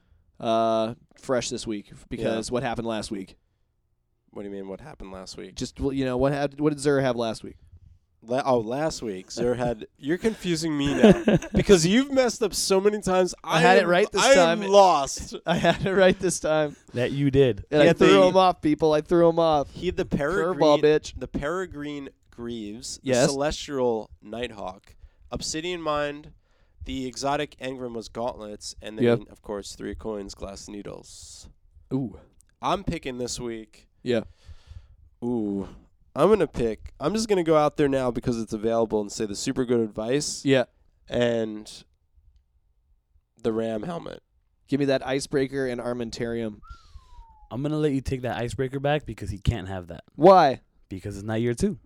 fresh this week because what happened last week? What do you mean? What happened last week? Just what did Zer have last week? Last week, Zer had. You're confusing me now because you've messed up so many times. I had it right this time. I am lost. I had it right this time, That you did. and I Yeah, threw him off, people. I threw him off. He had the Curveball, Peregrine, bitch. the Peregrine Greaves, Yes. the Celestial Nighthawk, Obsidian Mind, the exotic Engram's Gauntlets, and then, Yep. of course, 3 coins, Glass Needles. Ooh, I'm picking this week. yeah. Ooh. I'm just going to go out there now because it's available and say the Super Good Advice Yeah. and the Ram helmet. Give me that icebreaker and armentarium. I'm gonna let you take that icebreaker back because he can't have that Why? because it's not year 2.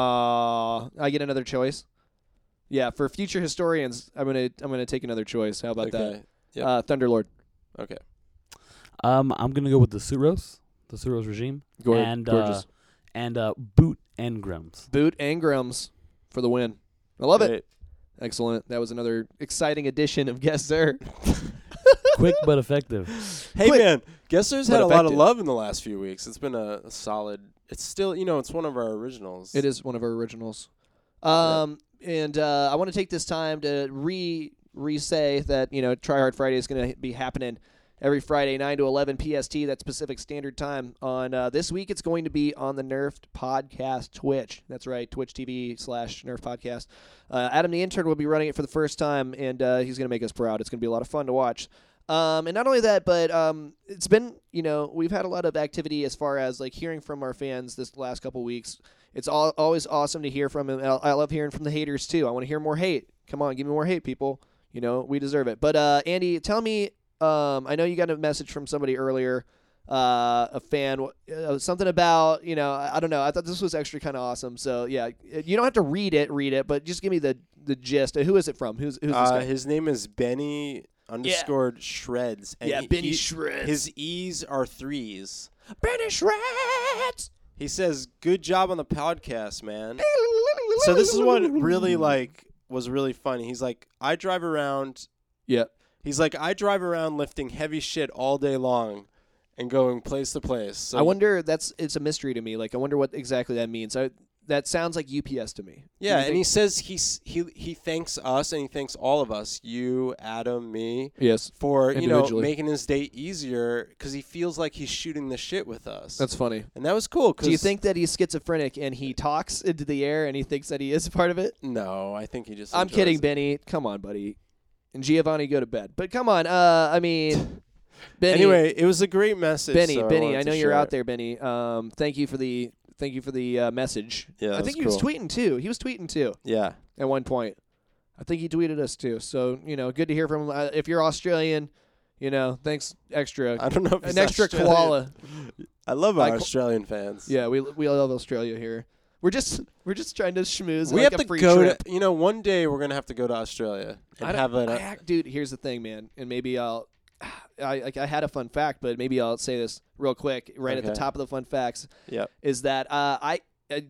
I get another choice. Yeah, for future historians, I'm gonna take another choice. How about Okay. Yep. that? Thunderlord. Okay. I'm gonna go with the Suros regime, Gorgeous. and Boot Engrams. Boot Engrams for the win. I love it. Great. Excellent. That was another exciting edition of Guess Zer. Quick but effective. Hey, Quick, man. Guesser's but had a lot of effective. love in the last few weeks. It's been a solid. It's still, it's one of our originals. It is one of our originals. And I want to take this time to re-say that, Try Hard Friday is going to be happening every Friday, 9 to 11 PST. That's Pacific Standard Time. On this week, it's going to be on the Nerfed Podcast Twitch. That's right, Twitch TV/Nerfed Podcast. Adam the Intern will be running it for the first time, and he's going to make us proud. It's going to be a lot of fun to watch. And not only that, but it's been, we've had a lot of activity as far as like hearing from our fans this last couple weeks. It's always awesome to hear from them. I love hearing from the haters too. I want to hear more hate. Come on, give me more hate, people. We deserve it. But Andy, tell me, I know you got a message from somebody earlier, a fan, something about, I don't know. I thought this was actually kind of awesome. So yeah, you don't have to read it, but just give me the gist. Who is it from? Who's this guy? His name is Benny _ Shreds. And Yeah, Benny Shreds. His E's are 3s. Benny Shreds. He says, "Good job on the podcast, man." So this is what really was really funny. He's like, I drive around lifting heavy shit all day long and going place to place. So I wonder, it's a mystery to me. Like, I wonder what exactly that means. That sounds like UPS to me. Yeah, and he says he thanks us and he thanks all of us, you, Adam, me, Yes, for individually. making his day easier because he feels like he's shooting the shit with us. That's funny. And that was cool. Do you think that he's schizophrenic and he talks into the air and he thinks that he is a part of it? No, I think he just. I'm enjoys kidding, it. Benny. Come on, buddy. And Giovanni, go to bed. But come on. Benny. Anyway, it was a great message. Benny, so I know you're share out it. there, Benny. Thank you for the message. Yeah, I that think was he was cool. tweeting too. He was tweeting too Yeah. at one point. I think he tweeted us too. So good to hear from him. If you're Australian, thanks extra. I don't know if he's An extra Australian. koala. I love our Like- Australian fans. Yeah, we love Australia here. We're just trying to schmooze. We like have a to free go trip. to. One day we're gonna have to go to Australia and have a. Dude, here's the thing, man, and maybe I had a fun fact, but maybe I'll say this real quick right at the Okay. top of the fun facts. Yep. Is that I'm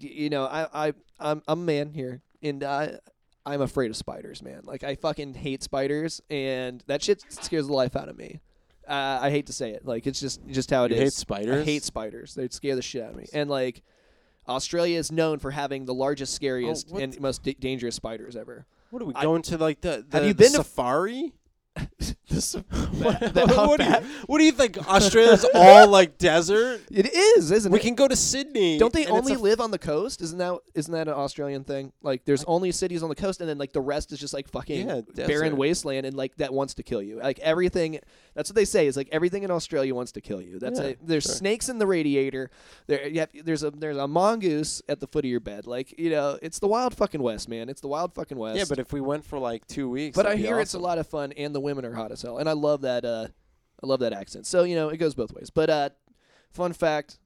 a man here, and I'm afraid of spiders, man. Like, I fucking hate spiders, and that shit scares the life out of me. I hate to say it, like, it's just how it You is. hate spiders? I hate spiders. They scare the shit out of me, and like, Australia is known for having the largest, scariest, and most dangerous spiders ever. What are we going to like the Have you been to- safari? What do you think? Australia's all like desert? It is, isn't it? We can go to Sydney. Don't they only live on the coast? Isn't that an Australian thing? Like, there's only cities on the coast, and then like the rest is just like fucking barren wasteland, and like that wants to kill you. Like everything. That's what they say. Is like everything in Australia wants to kill you. That's there's snakes in the radiator. There's a mongoose at the foot of your bed. Like, it's the wild fucking west, man. It's the wild fucking west. Yeah, but if we went for like 2 weeks, but I hear awesome. It's a lot of fun, and the women are hot as hell, and I love that. I love that accent. So it goes both ways. But fun fact,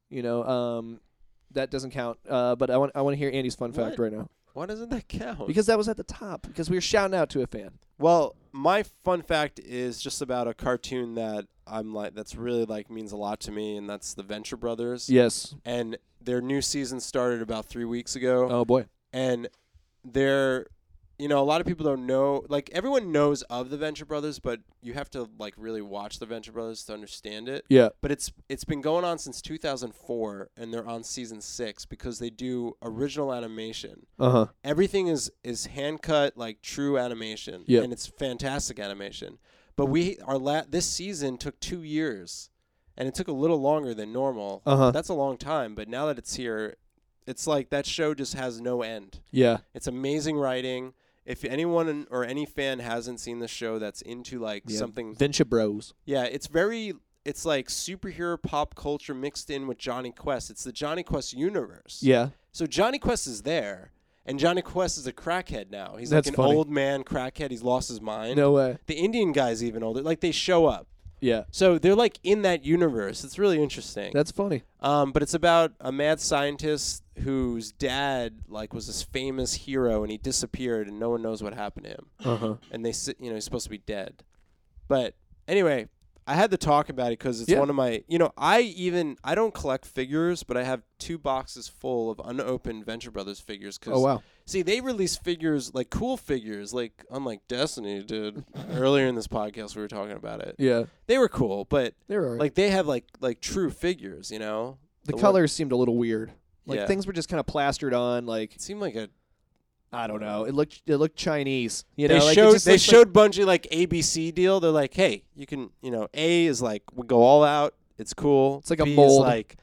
that doesn't count. But I want to hear Andy's fun fact right now. Why doesn't that count? Because that was at the top. Because we were shouting out to a fan. Well, my fun fact is just about a cartoon that that's really like means a lot to me, and that's the Venture Brothers. Yes. And their new season started about 3 weeks ago. Oh boy. And they're, a lot of people don't know. Like, everyone knows of the Venture Brothers, but you have to like really watch the Venture Brothers to understand it. Yeah. But it's been going on since 2004, and they're on season 6 because they do original animation. Everything is hand cut, like true animation. Yeah. And it's fantastic animation. But this season took 2 years, and it took a little longer than normal. That's a long time. But now that it's here, it's like that show just has no end. Yeah. It's amazing writing. If anyone or any fan hasn't seen the show that's into like something, Venture Bros. Yeah, it's like superhero pop culture mixed in with Johnny Quest. It's the Johnny Quest universe. Yeah. So Johnny Quest is there, and Johnny Quest is a crackhead now. He's That's like an funny. old man crackhead. He's lost his mind. No way. The Indian guy's even older. Like, they show up. Yeah. So they're like in that universe. It's really interesting. That's funny. But it's about a mad scientist whose dad like was this famous hero, and he disappeared, and no one knows what happened to him. And he's supposed to be dead. But anyway, I had to talk about it because it's one of my, I don't collect figures, but I have 2 boxes full of unopened Venture Brothers figures. Oh, wow. See, they release figures, like cool figures, like unlike Destiny did. Earlier in this podcast, we were talking about it. Yeah. They were cool, but they were like they have like true figures, The colors seemed a little weird. Like things were just kind of plastered on. Like, it seemed like I don't know. It looked Chinese. They showed Bungie like ABC deal. They're like, hey, you can, A is like we go all out. It's cool. It's like a B mold. Is like,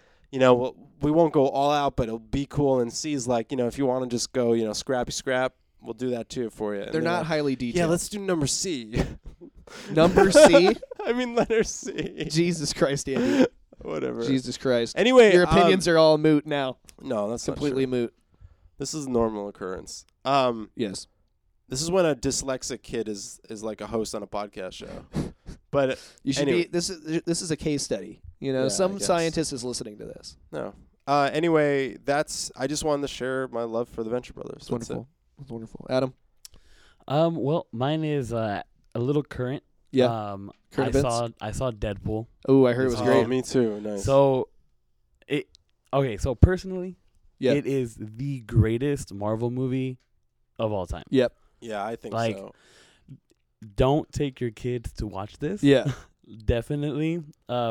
we won't go all out, but it'll be cool. And C is like, if you want to just go, scrap, we'll do that too for you. And they're not highly detailed. Yeah, let's do number C. Number C? I mean letter C. Jesus Christ, Andy. Whatever. Jesus Christ. Anyway, your opinions are all moot now. No, that's completely not true. moot. This is a normal occurrence. Yes. This is when a dyslexic kid is like a host on a podcast show. But you should be. This is a case study. Some scientist is listening to this. No. Anyway, I just wanted to share my love for the Venture Brothers. It's wonderful. It's wonderful. Adam. Well, mine is a little current. Yeah. I saw Deadpool. Oh, I heard it was great. Oh, me too. Nice. So, So personally, yeah, it is the greatest Marvel movie of all time. Yep. Yeah, I think like, so. Don't take your kids to watch this. Yeah. Definitely.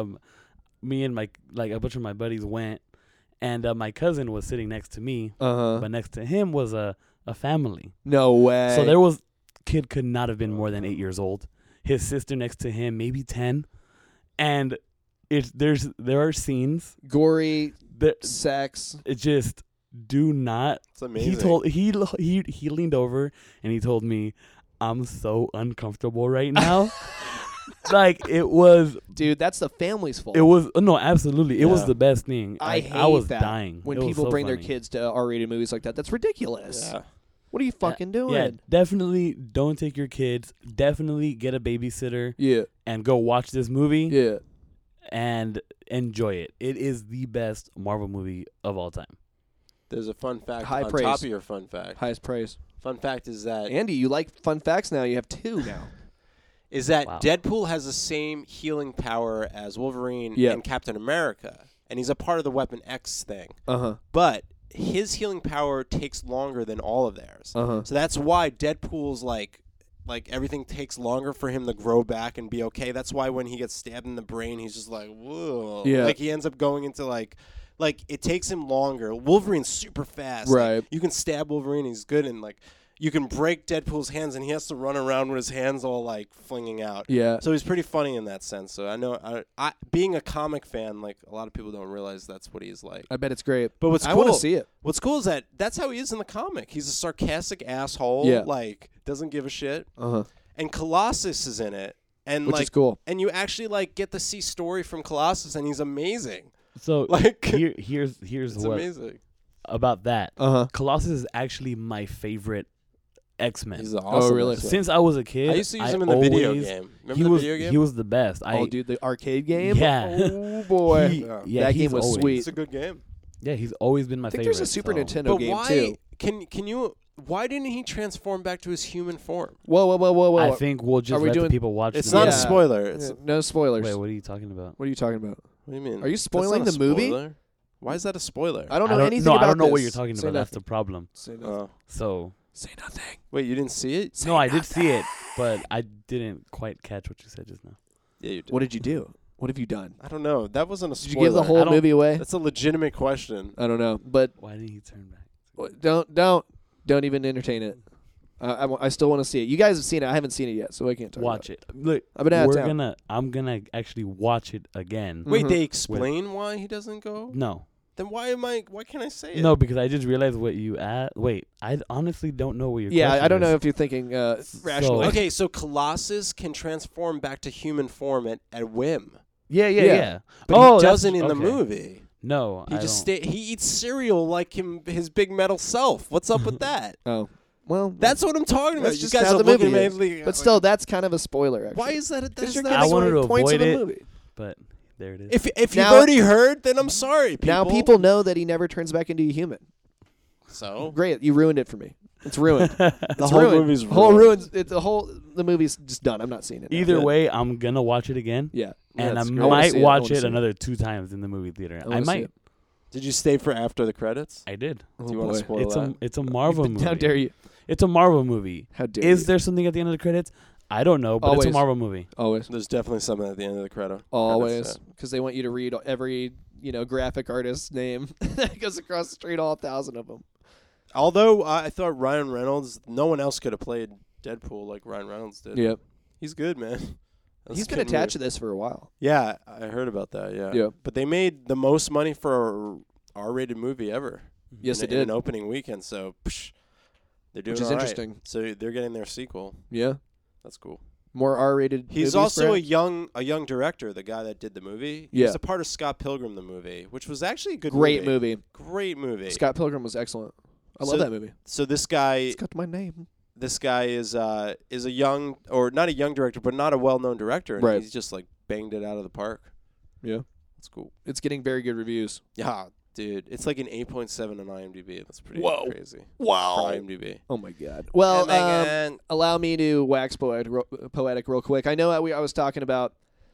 Me and a bunch of my buddies went, and my cousin was sitting next to me, but next to him was a family. No way. So kid could not have been more than 8 years old. His sister next to him, maybe 10, and there are scenes, gory, sex. It just do not. It's amazing. He leaned over and he told me, "I'm so uncomfortable right now." Like, it was, dude. That's the family's fault. It was no, absolutely. It was the best thing. I hate I was that dying when people bring their kids to R-rated movies like that. That's ridiculous. Yeah. What are you fucking doing? Yeah, definitely don't take your kids. Definitely get a babysitter. Yeah. And go watch this movie. Yeah. And enjoy it. It is the best Marvel movie of all time. There's a fun fact High on praise. top of your fun fact. Highest praise. Fun fact is that Andy, you like fun facts now. You have 2 now. Is that Wow. Deadpool has the same healing power as Wolverine and Captain America, and he's a part of the Weapon X thing. But his healing power takes longer than all of theirs. So that's why Deadpool's like everything takes longer for him to grow back and be okay. That's why when he gets stabbed in the brain, he's just like, whoa. Yeah. Like, he ends up going into like it takes him longer. Wolverine's super fast. Right. Like, you can stab Wolverine, he's good, and like, you can break Deadpool's hands, and he has to run around with his hands all like flinging out. Yeah. So he's pretty funny in that sense. So I know, I being a comic fan, like a lot of people don't realize that's what he's like. I bet it's great. But what's I cool, want to see it. What's cool is that's how he is in the comic. He's a sarcastic asshole. Yeah. Like doesn't give a shit. Uh-huh. And Colossus is in it, and Which like is cool. and you actually like get to see story from Colossus, and he's amazing. So Like here's it's what amazing. about that. Uh-huh. Colossus is actually my favorite X-Men. He's awesome. Oh, really? Since I was a kid, I used to use him in the video game. Remember the video game? He was the best. Oh, dude, the arcade game? Yeah. Oh, boy. Yeah, that he's game was always- sweet. It's a good game. Yeah, he's always been my I think favorite. there's a Super so. Nintendo But game, why too. can you? Why didn't he transform back to his human form? Whoa. I think we'll just Are we let doing- the people watch. It's the not a movie. spoiler. It's No spoilers. Wait, what are you talking about? What are you talking about? what do you mean? Are you That's spoiling not a the movie? spoiler. Why is that a spoiler? I don't know anything about I don't know what this. you're talking Say about. That's the nothing. problem. Say nothing. Oh. So Say nothing. Wait, you didn't see it? no, I did see it, but I didn't quite catch what you said just now. Yeah, you did. What did you do? What have you done? I don't know. That wasn't a Did spoiler. you give the I whole don't- movie away? That's a legitimate question. I don't know, but Why didn't he turn back? don't even entertain it. I still want to see it. You guys have seen it. I haven't seen it yet, so I can't talk Watch about it. Look, I've been out of town. I'm gonna actually watch it again. Mhm. Wait, they explain why he doesn't go? No, Then why can't I say it? no, because I just realized what you asked. Wait, I honestly don't know what your Yeah, question I don't is. know if you're thinking rationally. Okay, so Colossus can transform back to human form at whim. Yeah. Yeah. But Oh, he that's- doesn't in the okay. movie. No, He I just don't. he eats cereal like his big metal self. What's up with that? Oh, well, That's what I'm talking about. That's You just guys how are the movie looking is. at me. but still, that's kind of a spoiler. Actually. Why is that? Because you're that I giving wanted away to points of avoid the it. movie. But there it is. if you've Now- already heard, then I'm sorry. People. Now people know that he never turns back into a human. So Great, you ruined it for me. It's ruined. the It's whole ruined. movie's The whole ruined. ruins. The movie's just done. I'm not seeing it. now. Either Yeah. way, I'm gonna watch it again, Yeah. and I it's great. I wanna might see it. I watch wanna it see it. another 2 times in the movie theater. I wanna see might. it. Did you stay for after the credits? I did. Oh, Do you want boy. to spoil that? It's a Marvel movie. How dare you? It's a Marvel movie. How dare Is you? there something at the end of the credits? I don't know, but it's Always. a Marvel movie. Always. There's definitely something at the end of the credit. Always. Credits, Because they want you to read every, graphic artist's name that goes across the street, all 1,000 of them. Although I thought Ryan Reynolds, no one else could have played Deadpool like Ryan Reynolds did. Yep. He's good, man. That's He's been good attached to movie. this for a while. Yeah, I heard about that. Yeah. Yeah. But they made the most money for a R-rated movie ever. Yes, in, they in did. an opening weekend. So they're doing Which is all right. interesting. So they're getting their sequel. Yeah. That's cool. More R-rated. He's movies, also a perhaps? young director, the guy that did the movie. Yeah. He's a part of Scott Pilgrim the movie, which was actually a good Great movie. Great movie. Scott Pilgrim was excellent. I So- love that movie. So this guy It's got my name. is a young, or not a young director, but not a well-known director, and Right. he's just like banged it out of the park. Yeah. That's cool. It's getting very good reviews. Yeah, dude, it's like an 8.7 on IMDb. That's pretty Whoa. crazy. Wow. For IMDb. Oh my God. Well, man. allow me to wax poetic real quick. I know I was talking about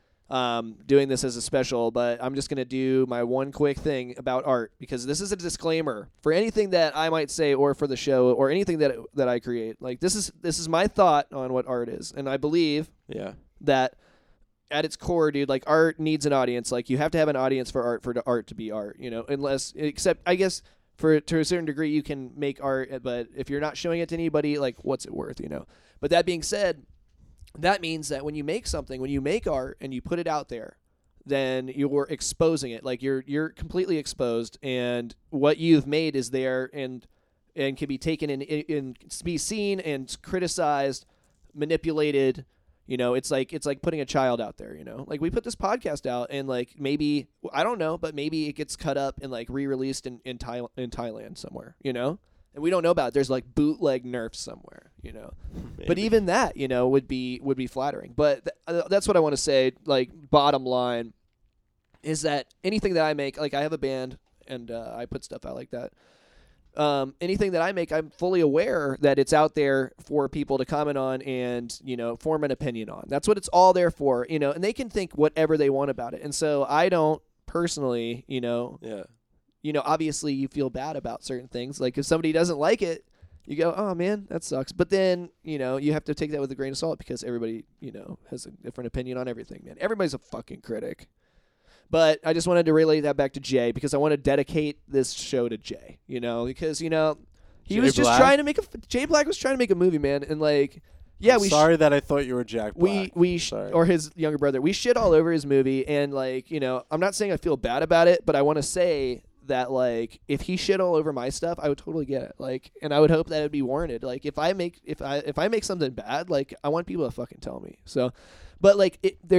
doing this as a special, but I'm just going to do my one quick thing about art, because this is a disclaimer for anything that I might say or for the show or anything that I create. Like this is my thought on what art is, and I believe Yeah. that at its core, dude, like art needs an audience. Like you have to have an audience for art to be art, except I guess to a certain degree you can make art, but if you're not showing it to anybody, like what's it worth, But that being said, that means that when you make something, when you make art and you put it out there, then you're exposing it. Like you're completely exposed, and what you've made is there and can be taken and be seen and criticized, manipulated. It's like putting a child out there, Like we put this podcast out, and like maybe, I don't know, but maybe it gets cut up and like re-released in Thailand somewhere, And we don't know about it. There's like bootleg Nerfs somewhere, But even that, would be flattering. But that's what I want to say. Like bottom line is that anything that I make, like I have a band and I put stuff out like that. Anything that I make, I'm fully aware that it's out there for people to comment on and, form an opinion on. That's what it's all there for, and they can think whatever they want about it. And so I don't personally, Yeah. Obviously you feel bad about certain things. Like if somebody doesn't like it, you go, oh man, that sucks. But then, you have to take that with a grain of salt, because everybody, has a different opinion on everything, man. Everybody's a fucking critic. But I just wanted to relay that back to Jay, because I want to dedicate this show to Jay, because, He was just trying to make Jay Black was trying to make a movie, man, and like, yeah, sorry that I thought you were Jack Black. Or his younger brother. We shit all over his movie, and like, you know, I'm not saying I feel bad about it, but I want to say that like, if he shit all over my stuff, I would totally get it. Like, and I would hope that it would be warranted. Like, if I make something bad, like, I want people to fucking tell me. So, but like,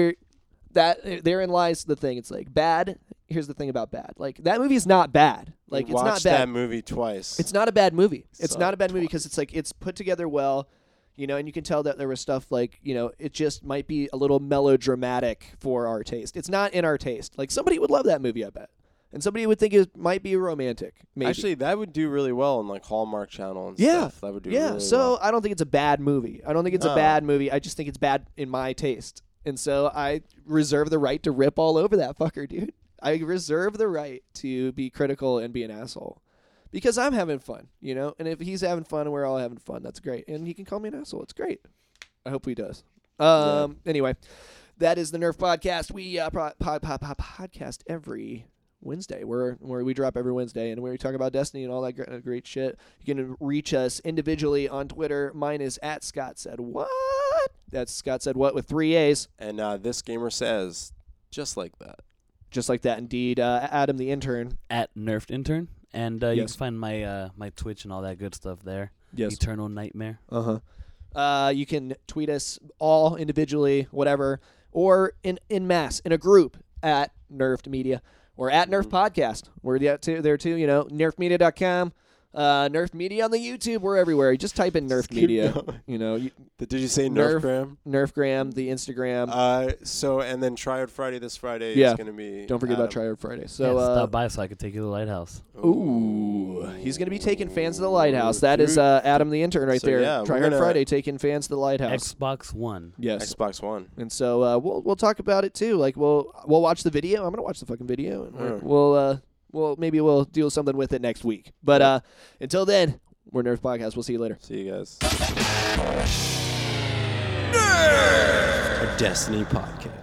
therein lies the thing. It's like bad. Here's the thing about bad. Like, that movie is not bad. Like, it's not bad. Watched that movie twice. It's not a bad movie. It's not a bad movie because it's like, it's put together well, you know, and you can tell that there was stuff like, you know, it just might be a little melodramatic for our taste. It's not in our taste. Like, somebody would love that movie, I bet. And somebody would think it might be romantic. Maybe. Actually, that would do really well on like Hallmark Channel and stuff. That would do really so well. I don't think it's a bad movie. I don't think it's a bad movie. I just think it's bad in my taste. And so I reserve the right to rip all over that fucker, dude. I reserve the right to be critical and be an asshole. Because I'm having fun, you know? And if he's having fun and we're all having fun, that's great. And he can call me an asshole. It's great. I hope he does. Anyway, that is the Nerf Podcast. We podcast every Wednesday, where we drop every Wednesday, and we talk about Destiny and all that great shit. You can reach us individually on Twitter. Mine is at Scott Said What. That's Scott Said What with 3 A's. And this gamer says, just like that. Just like that, indeed. Adam the Intern. At Nerfed Intern. And you can find my my Twitch and all that good stuff there. Yes. Eternal Nightmare. You can tweet us all individually, whatever, or in mass, in a group at Nerfed Media. Or at Nerf Podcast. We're there too, you know, nerfmedia.com. Nerf Media on the YouTube. We're everywhere. You just type in Nerf Media. You know. Did you say Nerfgram? Nerfgram, the Instagram. And then Tryout Friday this Friday is going to be. Don't forget about Tryout Friday. So stop by so I could take you to the Lighthouse. Ooh. He's going to be taking fans to the Lighthouse. That is Adam the Intern right there. Yeah, Tryout Friday taking fans to the Lighthouse. Xbox One. Yes. Xbox One. And so we'll talk about it too. Like we'll watch the video. I'm going to watch the fucking video, and maybe we'll do something with it next week. But until then, we're Nerf Podcast. We'll see you later. See you guys. Nerf! A Destiny podcast.